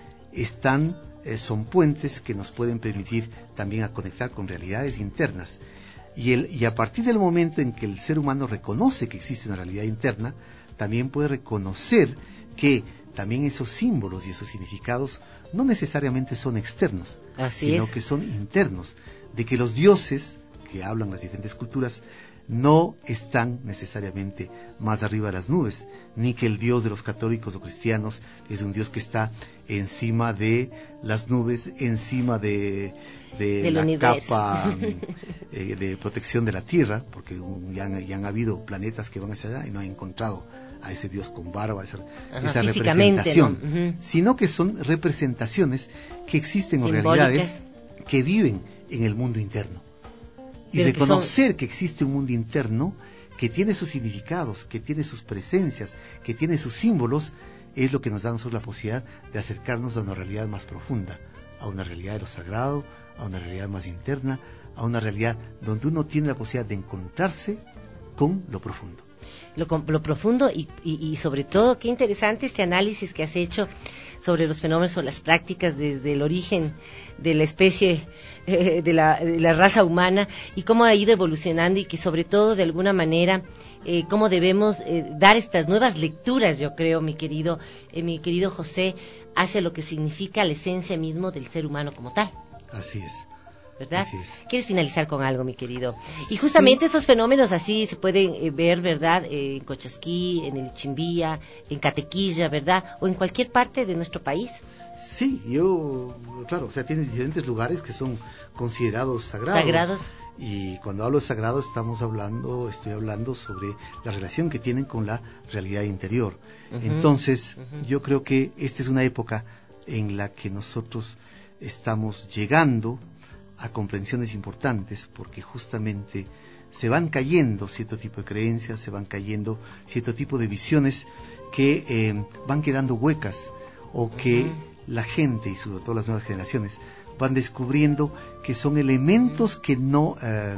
son puentes que nos pueden permitir también a conectar con realidades internas. Y a partir del momento en que el ser humano reconoce que existe una realidad interna, también puede reconocer que también esos símbolos y esos significados no necesariamente son externos, sino que son internos, de que los dioses que hablan las diferentes culturas no están necesariamente más arriba de las nubes, ni que el Dios de los católicos o cristianos es un Dios que está encima de las nubes, encima de la universo. Capa de protección de la Tierra, porque ya han habido planetas que van hacia allá y no han encontrado a ese Dios con barba, esa representación, ¿no? Sino que son representaciones que existen en realidades que viven en el mundo interno. Y reconocer que existe un mundo interno que tiene sus significados, que tiene sus presencias, que tiene sus símbolos, es lo que nos da a nosotros la posibilidad de acercarnos a una realidad más profunda, a una realidad de lo sagrado, a una realidad más interna, a una realidad donde uno tiene la posibilidad de encontrarse con lo profundo. Lo profundo y sobre todo, qué interesante este análisis que has hecho sobre los fenómenos o las prácticas desde el origen de la especie, de la raza humana, y cómo ha ido evolucionando, y que sobre todo de alguna manera cómo debemos dar estas nuevas lecturas, yo creo, mi querido José, hacia lo que significa la esencia mismo del ser humano como tal. Así es. ¿Verdad? ¿Quieres finalizar con algo, mi querido? Y justamente estos fenómenos así se pueden ver, ¿verdad? En Cochasquí, en el Chimbía, en Catequilla, ¿verdad? O en cualquier parte de nuestro país. Sí, claro, o sea, tiene diferentes lugares que son considerados sagrados. Y cuando hablo de sagrado estoy hablando sobre la relación que tienen con la realidad interior. Entonces, yo creo que esta es una época en la que nosotros estamos llegando a comprensiones importantes, porque justamente se van cayendo cierto tipo de creencias, se van cayendo cierto tipo de visiones que van quedando huecas, o que la gente, y sobre todo las nuevas generaciones, van descubriendo que son elementos que no,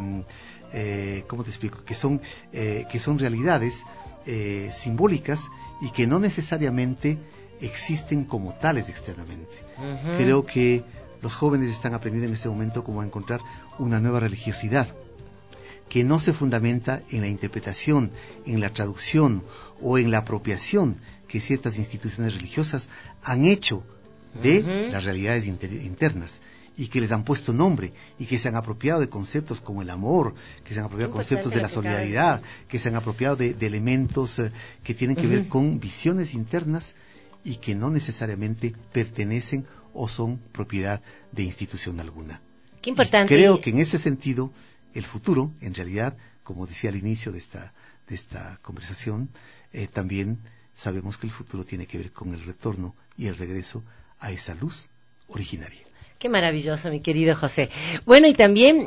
¿cómo te explico? Que son realidades simbólicas, y que no necesariamente existen como tales externamente. Creo que los jóvenes están aprendiendo en este momento cómo encontrar una nueva religiosidad que no se fundamenta en la interpretación, en la traducción o en la apropiación que ciertas instituciones religiosas han hecho de las realidades internas, y que les han puesto nombre, y que se han apropiado de conceptos como el amor, que se han apropiado de conceptos de la solidaridad, que se han apropiado de elementos que tienen que ver con visiones internas, y que no necesariamente pertenecen o son propiedad de institución alguna. Qué importante. Creo que en ese sentido el futuro, en realidad, como decía al inicio de esta conversación, también sabemos que el futuro tiene que ver con el retorno y el regreso a esa luz originaria. Qué maravilloso, mi querido José. Bueno, y también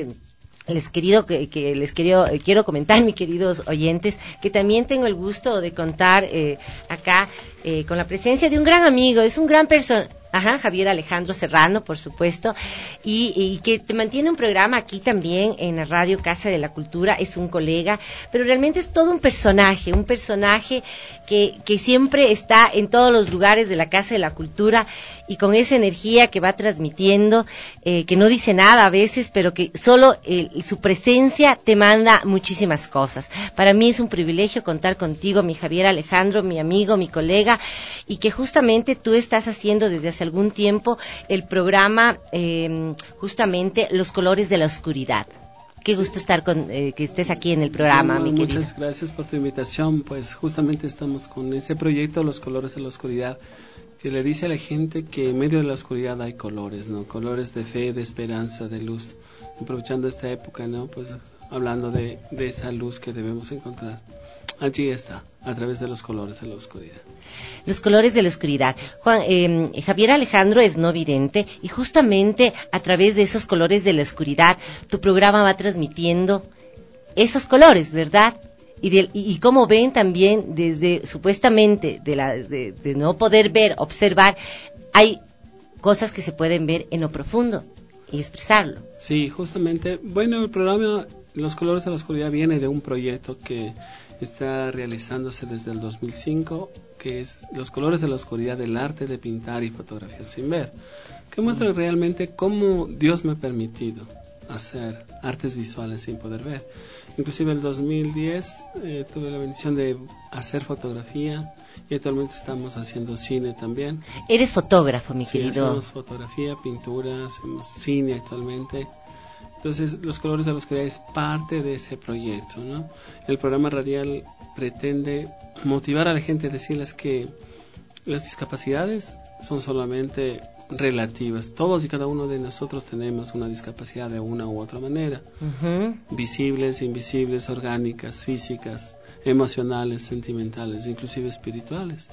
quiero comentar, mis queridos oyentes, que también tengo el gusto de contar acá con la presencia de un gran amigo. Es un gran Ajá, Javier Alejandro Serrano, por supuesto, y que te mantiene un programa aquí también en la radio Casa de la Cultura, es un colega, pero realmente es todo un personaje que siempre está en todos los lugares de la Casa de la Cultura y con esa energía que va transmitiendo, que no dice nada a veces, pero que solo su presencia te manda muchísimas cosas. Para mí es un privilegio contar contigo, mi Javier Alejandro, mi amigo, mi colega, y que justamente tú estás haciendo desde hace algún tiempo el programa, justamente Los Colores de la Oscuridad. Qué gusto estar que estés aquí en el programa, mi querido. Muchas gracias por tu invitación. Pues justamente estamos con ese proyecto Los Colores de la Oscuridad, que le dice a la gente que en medio de la oscuridad hay colores, ¿no? Colores de fe, de esperanza, de luz. Aprovechando esta época, ¿no? Pues hablando de esa luz que debemos encontrar. Allí está, a través de los colores de la oscuridad. Los colores de la oscuridad. Javier Alejandro es no vidente y justamente a través de esos colores de la oscuridad tu programa va transmitiendo esos colores, ¿verdad? Y como ven también desde supuestamente de no poder ver, observar, hay cosas que se pueden ver en lo profundo y expresarlo. Sí, justamente. Bueno, el programa Los Colores de la Oscuridad viene de un proyecto que está realizándose desde el 2005, que es Los Colores de la Oscuridad, del arte de pintar y fotografiar sin ver, que muestra realmente cómo Dios me ha permitido hacer artes visuales sin poder ver. Inclusive en el 2010 tuve la bendición de hacer fotografía y actualmente estamos haciendo cine también. Eres fotógrafo, mi querido. Hacemos fotografía, pintura, hacemos cine actualmente. Entonces, Los Colores de la Oscuridad es parte de ese proyecto, ¿no? El programa radial pretende motivar a la gente, decirles que las discapacidades son solamente relativas. Todos y cada uno de nosotros tenemos una discapacidad de una u otra manera. Visibles, invisibles, orgánicas, físicas, emocionales, sentimentales, inclusive espirituales.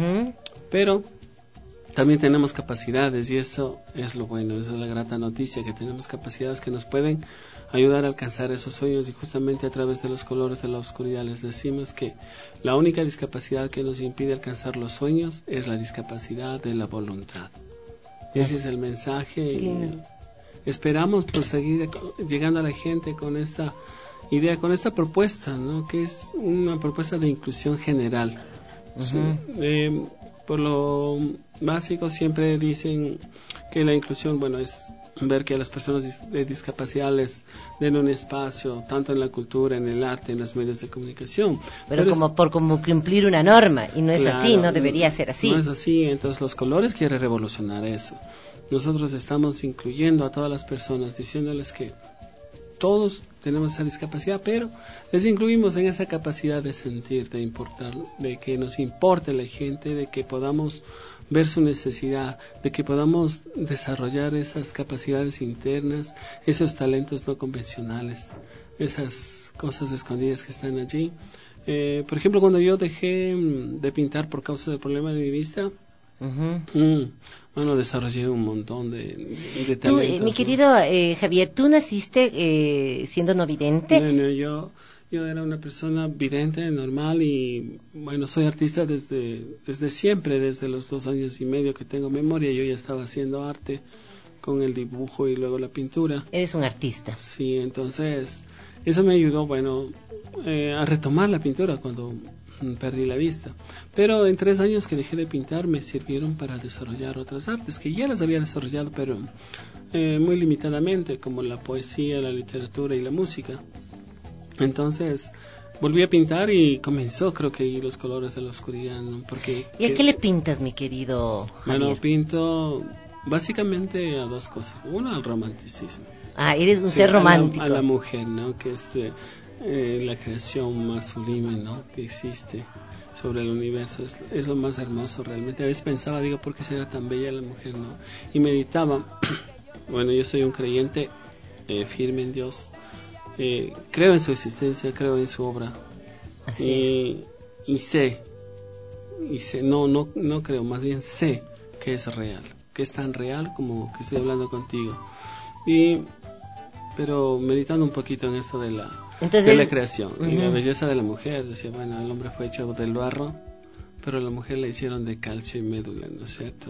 Pero también tenemos capacidades y eso es lo bueno, esa es la grata noticia, que tenemos capacidades que nos pueden ayudar a alcanzar esos sueños, y justamente a través de Los Colores de la Oscuridad les decimos que la única discapacidad que nos impide alcanzar los sueños es la discapacidad de la voluntad. Ese es el mensaje y esperamos pues seguir llegando a la gente con esta idea, con esta propuesta, ¿no? Que es una propuesta de inclusión general. ¿Sí? Por lo básico siempre dicen que la inclusión, bueno, es ver que a las personas de discapacidad les den un espacio, tanto en la cultura, en el arte, en los medios de comunicación. Pero como por cumplir una norma, y no es así, no debería ser así. No es así, entonces Los Colores quiere revolucionar eso. Nosotros estamos incluyendo a todas las personas, diciéndoles que todos tenemos esa discapacidad, pero les incluimos en esa capacidad de sentir, de importar, de que nos importe la gente, de que podamos ver su necesidad, de que podamos desarrollar esas capacidades internas, esos talentos no convencionales, esas cosas escondidas que están allí. Por ejemplo, cuando yo dejé de pintar por causa del problema de mi vista, bueno, desarrollé un montón de talentos. Mi querido Javier, ¿tú naciste siendo no vidente? No, yo era una persona vidente, normal, y bueno, soy artista desde siempre, desde los 2 años y medio que tengo memoria. Yo ya estaba haciendo arte con el dibujo y luego la pintura. Eres un artista. Sí, entonces eso me ayudó, bueno, a retomar la pintura cuando perdí la vista. Pero en 3 años que dejé de pintar me sirvieron para desarrollar otras artes que ya las había desarrollado, pero muy limitadamente, como la poesía, la literatura y la música. Entonces volví a pintar y comenzó, creo que, Los Colores de la Oscuridad, ¿no? Porque, ¿y a qué le pintas, mi querido Javier? Bueno, pinto básicamente a 2 cosas. Una, al romanticismo. Ah, eres un ser romántico. A la mujer, ¿no? Que es la creación más sublime, ¿no? Que existe sobre el universo. Es lo más hermoso realmente. A veces pensaba, digo, ¿por qué será tan bella la mujer, no? Y meditaba. Bueno, yo soy un creyente firme en Dios. Creo en su existencia, creo en su obra. Y sé, no creo, más bien sé que es real, que es tan real como que estoy hablando contigo. Pero meditando un poquito en esto de la creación y la belleza de la mujer, decía, bueno, el hombre fue hecho del barro, pero la mujer la hicieron de calcio y médula, ¿no es cierto?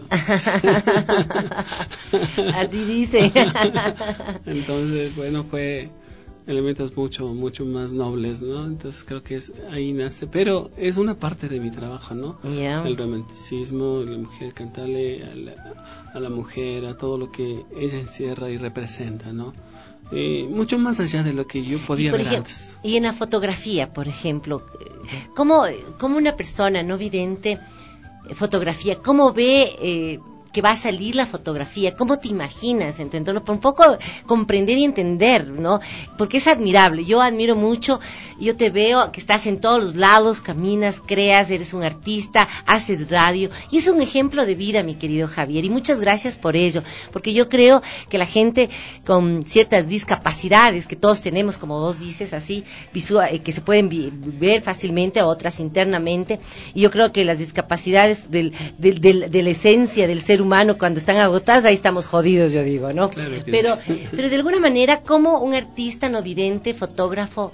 Así dice. Entonces, bueno, fue elementos mucho más nobles, ¿no? Entonces creo que ahí nace, pero es una parte de mi trabajo, ¿no? Yeah. El romanticismo, la mujer, cantarle a la mujer, a todo lo que ella encierra y representa, ¿no? Mucho más allá de lo que yo podía ver antes. Y en la fotografía, por ejemplo, ¿cómo una persona no vidente fotografía? ¿Cómo ve que va a salir la fotografía? ¿Cómo te imaginas en tu entorno? Por un poco comprender y entender, ¿no? Porque es admirable. Yo admiro mucho, yo te veo que estás en todos los lados, caminas, creas, eres un artista, haces radio, y es un ejemplo de vida, mi querido Javier, y muchas gracias por ello, porque yo creo que la gente con ciertas discapacidades que todos tenemos, como vos dices, así, que se pueden ver fácilmente, otras internamente, y yo creo que las discapacidades de la esencia del ser humano, cuando están agotadas, ahí estamos jodidos, yo digo, ¿no? Claro que pero sí. Pero de alguna manera, ¿cómo un artista no vidente, fotógrafo,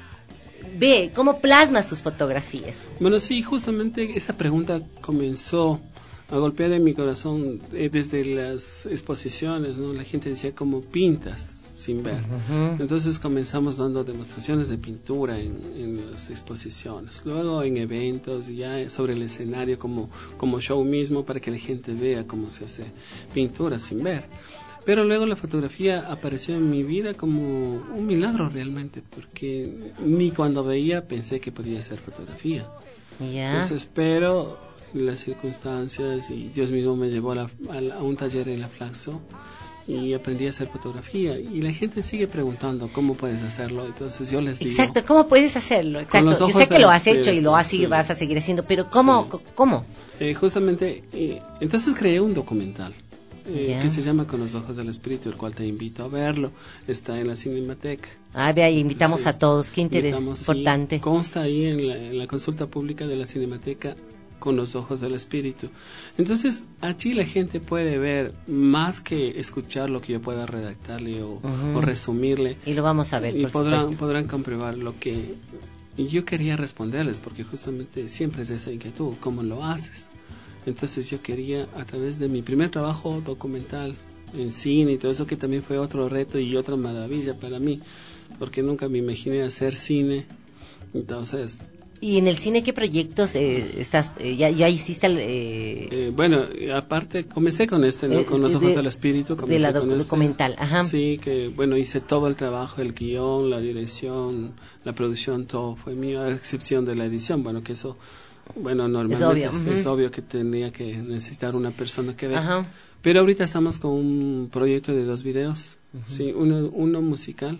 ve, cómo plasma sus fotografías? Bueno, sí, justamente esta pregunta comenzó a golpear en mi corazón desde las exposiciones, ¿no? La gente decía, ¿cómo pintas sin ver? Entonces comenzamos dando demostraciones de pintura en las exposiciones, luego en eventos, ya sobre el escenario como show mismo, para que la gente vea cómo se hace pintura sin ver. Pero luego la fotografía apareció en mi vida como un milagro realmente, porque ni cuando veía pensé que podía ser fotografía. Entonces, pero las circunstancias y Dios mismo me llevó a un taller en la Flaxo y aprendí a hacer fotografía, y la gente sigue preguntando cómo puedes hacerlo. Entonces yo les digo, exacto, ¿cómo puedes hacerlo? Exacto, yo sé que lo has hecho y lo vas a seguir haciendo, pero ¿cómo? Justamente, entonces creé un documental que se llama Con los ojos del espíritu, el cual te invito a verlo. Está en la Cinemateca. Vea, invitamos a todos, qué importante. Sí, consta ahí en la consulta pública de la Cinemateca, Con los ojos del espíritu. Entonces allí la gente puede ver, más que escuchar lo que yo pueda redactarle o resumirle, y lo vamos a ver, y podrán comprobar lo que yo quería responderles, porque justamente siempre es esa inquietud, ¿cómo lo haces? Entonces yo quería, a través de mi primer trabajo documental en cine y todo eso, que también fue otro reto y otra maravilla para mí, porque nunca me imaginé hacer cine. Entonces, ¿y en el cine qué proyectos estás? ¿Ya hiciste bueno, aparte comencé con ¿no? Con los ojos del espíritu, de la documental, ajá. Sí, que bueno, hice todo el trabajo, el guión, la dirección, la producción, todo fue mío, a excepción de la edición, bueno, que eso, bueno, normalmente es obvio que tenía que necesitar una persona que vea. Pero ahorita estamos con un proyecto de 2 videos, sí, uno musical,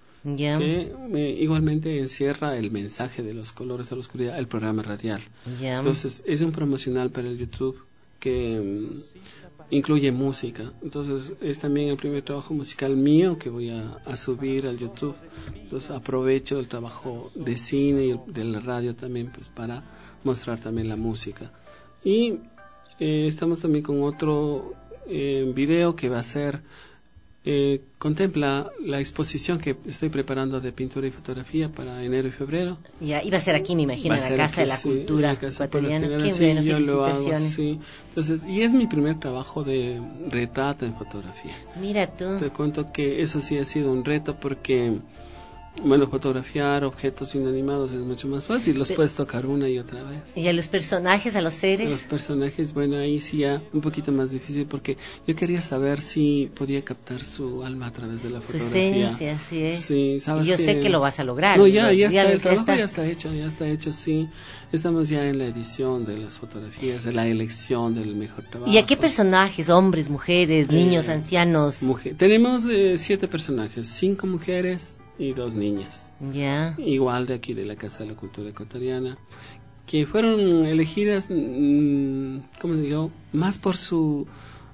que igualmente encierra el mensaje de los colores de la oscuridad, el programa radial. Entonces es un promocional para el YouTube que incluye música. Entonces es también el primer trabajo musical mío que voy a subir al YouTube. Entonces aprovecho el trabajo de cine y de la radio también, pues, para mostrar también la música. Y estamos también con otro video que va a ser contempla la exposición que estoy preparando de pintura y fotografía para enero y febrero. Ya, y va a ser aquí, me imagino, en la Casa de la Cultura ecuatoriana. Qué bueno, felicitaciones. Sí. Entonces, y es mi primer trabajo de retrato en fotografía. Mira tú. Te cuento que eso sí ha sido un reto, porque bueno, fotografiar objetos inanimados es mucho más fácil, los puedes tocar una y otra vez. ¿Y a los personajes, a los seres? Los personajes, bueno, ahí sí ya un poquito más difícil, porque yo quería saber si podía captar su alma a través de la fotografía. Su esencia, así es. Sí, sabes, y yo sé que lo vas a lograr. No, ya está, el trabajo ya está hecho, sí. Estamos ya en la edición de las fotografías, en la elección del mejor trabajo. ¿Y a qué personajes? ¿Hombres, mujeres, niños, ancianos? Tenemos 7 personajes, 5 mujeres y 2 niñas. Igual de aquí de la Casa de la Cultura Ecuatoriana, que fueron elegidas, como digo, más por su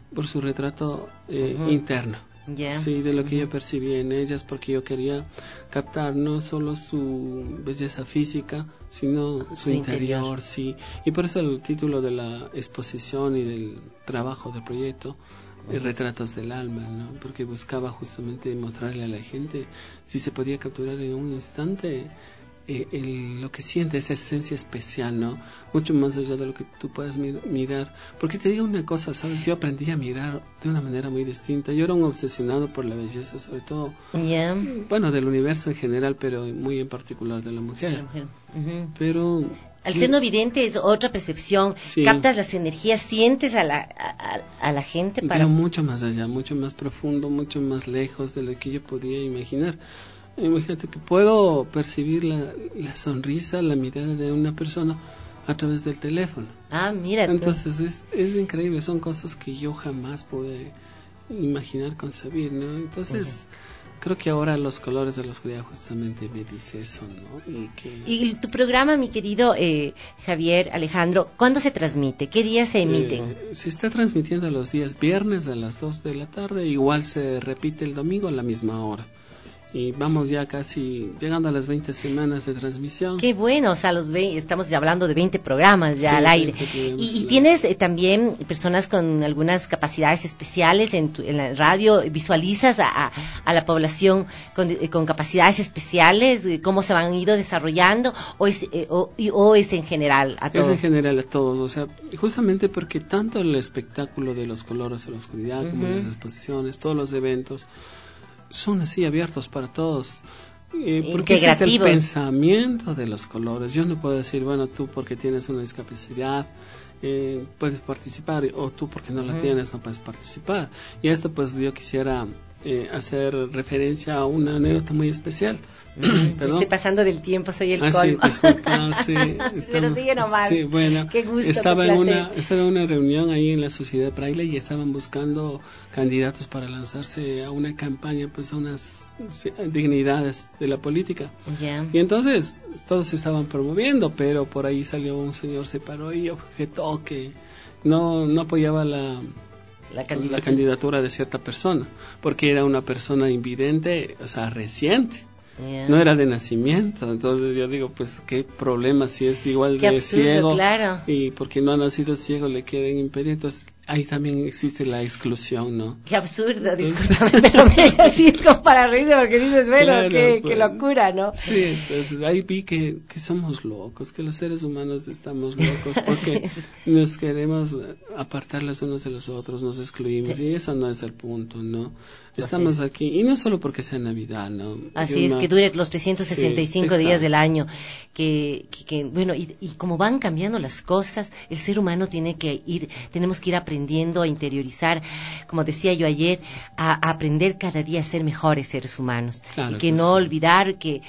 retrato interno. Sí, de lo que yo percibí en ellas, porque yo quería captar no solo su belleza física, sino su interior, sí. Y por eso el título de la exposición y del trabajo del proyecto, Retratos del Alma, ¿no? Porque buscaba justamente mostrarle a la gente si se podía capturar en un instante lo que siente, esa esencia especial, ¿no? Mucho más allá de lo que tú puedas mirar. Porque te digo una cosa, ¿sabes? Yo aprendí a mirar de una manera muy distinta. Yo era un obsesionado por la belleza, sobre todo, bueno, del universo en general, pero muy en particular de la mujer. Pero... Al ser no vidente es otra percepción, captas las energías, sientes a la gente para... Pero mucho más allá, mucho más profundo, mucho más lejos de lo que yo podía imaginar. Imagínate que puedo percibir la sonrisa, la mirada de una persona a través del teléfono. Mira. Entonces es increíble, son cosas que yo jamás pude imaginar, concebir, ¿no? Entonces... Creo que ahora los colores de la oscuridad justamente me dice eso, ¿no? Y tu programa, mi querido Javier Alejandro, ¿cuándo se transmite? ¿Qué días se emiten? Se está transmitiendo los días viernes a las 2 de la tarde, igual se repite el domingo a la misma hora. Y vamos ya casi llegando a las 20 semanas de transmisión. Qué bueno, o sea, estamos hablando de 20 programas ya al aire. Y tienes también personas con algunas capacidades especiales en la radio, ¿visualizas a la población con capacidades especiales? ¿Cómo se han ido desarrollando? ¿O es en general a todos? Es en general a todos, o sea, justamente porque tanto el espectáculo de los colores de la oscuridad como las exposiciones, todos los eventos, son así abiertos para todos, porque ese es el pensamiento de los colores. Yo no puedo decir, bueno, tú porque tienes una discapacidad puedes participar, o tú porque no la tienes no puedes participar. Y esto pues yo quisiera hacer referencia a una anécdota muy especial. Estoy pasando del tiempo, soy el colmo. Pero sigue nomás. Sí, bueno, qué gusto, estaba en una reunión ahí en la Sociedad Braille y estaban buscando candidatos para lanzarse a una campaña, pues a unas dignidades de la política. Y entonces todos se estaban promoviendo, pero por ahí salió un señor, se paró y objetó que no apoyaba la candidatura de cierta persona, porque era una persona invidente, o sea, reciente. No era de nacimiento. Entonces yo digo, pues qué problema si es igual de absurdo, ciego, claro. Y porque no ha nacido ciego le quieren impedir. Entonces ahí también existe la exclusión, ¿no? Qué absurdo, discúlpame, pero así es como para reírse, porque dices, bueno, claro, qué locura, ¿no? Sí, pues ahí vi que somos locos, que los seres humanos estamos locos, porque nos queremos apartar los unos de los otros, nos excluimos, y eso no es el punto, ¿no? Estamos aquí, y no solo porque sea Navidad, ¿no? Así es, que dure los 365 días del año, que bueno, y como van cambiando las cosas, el ser humano tenemos que ir aprendiendo a interiorizar, como decía yo ayer, a aprender cada día a ser mejores seres humanos, claro, y que no olvidar que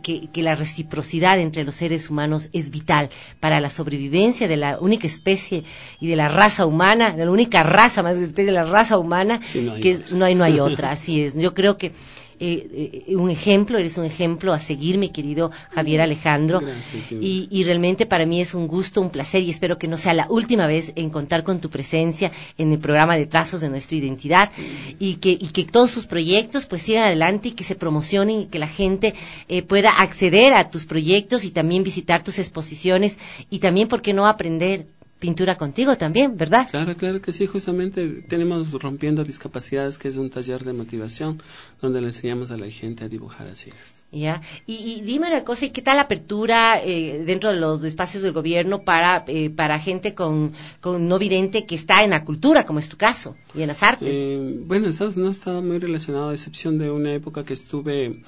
la reciprocidad entre los seres humanos es vital para la sobrevivencia de la única especie y de la raza humana, de la única raza más que especie de la raza humana, sí, no hay otra, así es. Yo creo que eres un ejemplo a seguir, mi querido Javier Alejandro. Gracias, y realmente para mí es un gusto, un placer, y espero que no sea la última vez en contar con tu presencia en el programa de Trazos de Nuestra Identidad, y que todos sus proyectos pues sigan adelante y que se promocionen y que la gente pueda acceder a tus proyectos y también visitar tus exposiciones y también, ¿por qué no aprender pintura contigo también, verdad? Claro que sí, justamente tenemos Rompiendo Discapacidades, que es un taller de motivación donde le enseñamos a la gente a dibujar a ciegas. Ya, y dime una cosa, ¿y qué tal la apertura dentro de los espacios del gobierno para gente con no vidente que está en la cultura, como es tu caso, y en las artes? Bueno, eso no estaba muy relacionado, a excepción de una época que estuve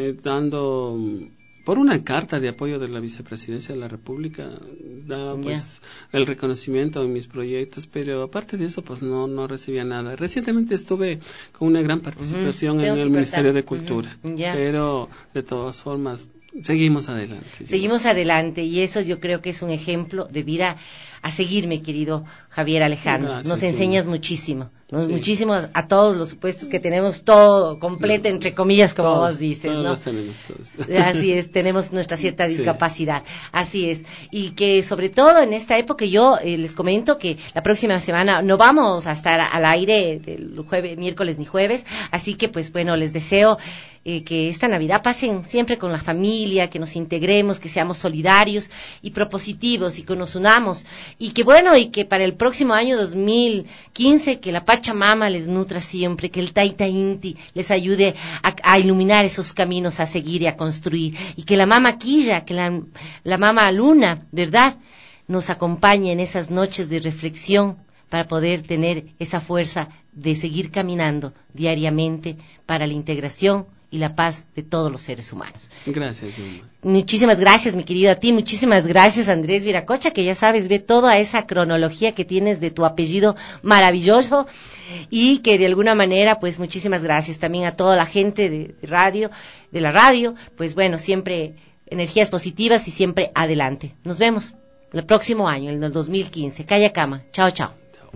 dando... Por una carta de apoyo de la Vicepresidencia de la República, daba pues el reconocimiento en mis proyectos, pero aparte de eso pues no recibía nada. Recientemente estuve con una gran participación en el Ministerio de Cultura, pero de todas formas seguimos adelante. Seguimos adelante, y eso yo creo que es un ejemplo de vida a seguir, mi querido Javier Alejandro. Gracias, nos enseñas muchísimo. Muchísimo a todos los supuestos que tenemos todo completo, entre comillas, como todos, vos dices, todos ¿no? Los tenemos todos. Así es, tenemos nuestra cierta discapacidad, así es, y que sobre todo en esta época yo les comento que la próxima semana no vamos a estar al aire el miércoles ni jueves, así que pues bueno, les deseo que esta Navidad pasen siempre con la familia, que nos integremos, que seamos solidarios y propositivos y que nos unamos, y que bueno, y que para el próximo año 2015 que la paz Pachamama les nutra siempre, que el Taita Inti les ayude a iluminar esos caminos a seguir y a construir, y que la Mama Quilla, que la Mama Luna, ¿verdad?, nos acompañe en esas noches de reflexión para poder tener esa fuerza de seguir caminando diariamente para la integración y la paz de todos los seres humanos. Gracias, Yuma. Muchísimas gracias, mi querido, a ti. Muchísimas gracias, Andrés Viracocha, que ya sabes, ve toda esa cronología que tienes de tu apellido maravilloso y que de alguna manera, pues muchísimas gracias también a toda la gente de la radio, pues bueno, siempre energías positivas y siempre adelante. Nos vemos el próximo año, en el 2015. Calla Cama. Chao, chao.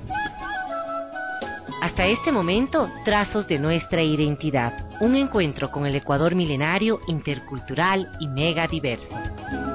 Hasta este momento, Trazos de nuestra identidad, un encuentro con el Ecuador milenario, intercultural y mega diverso.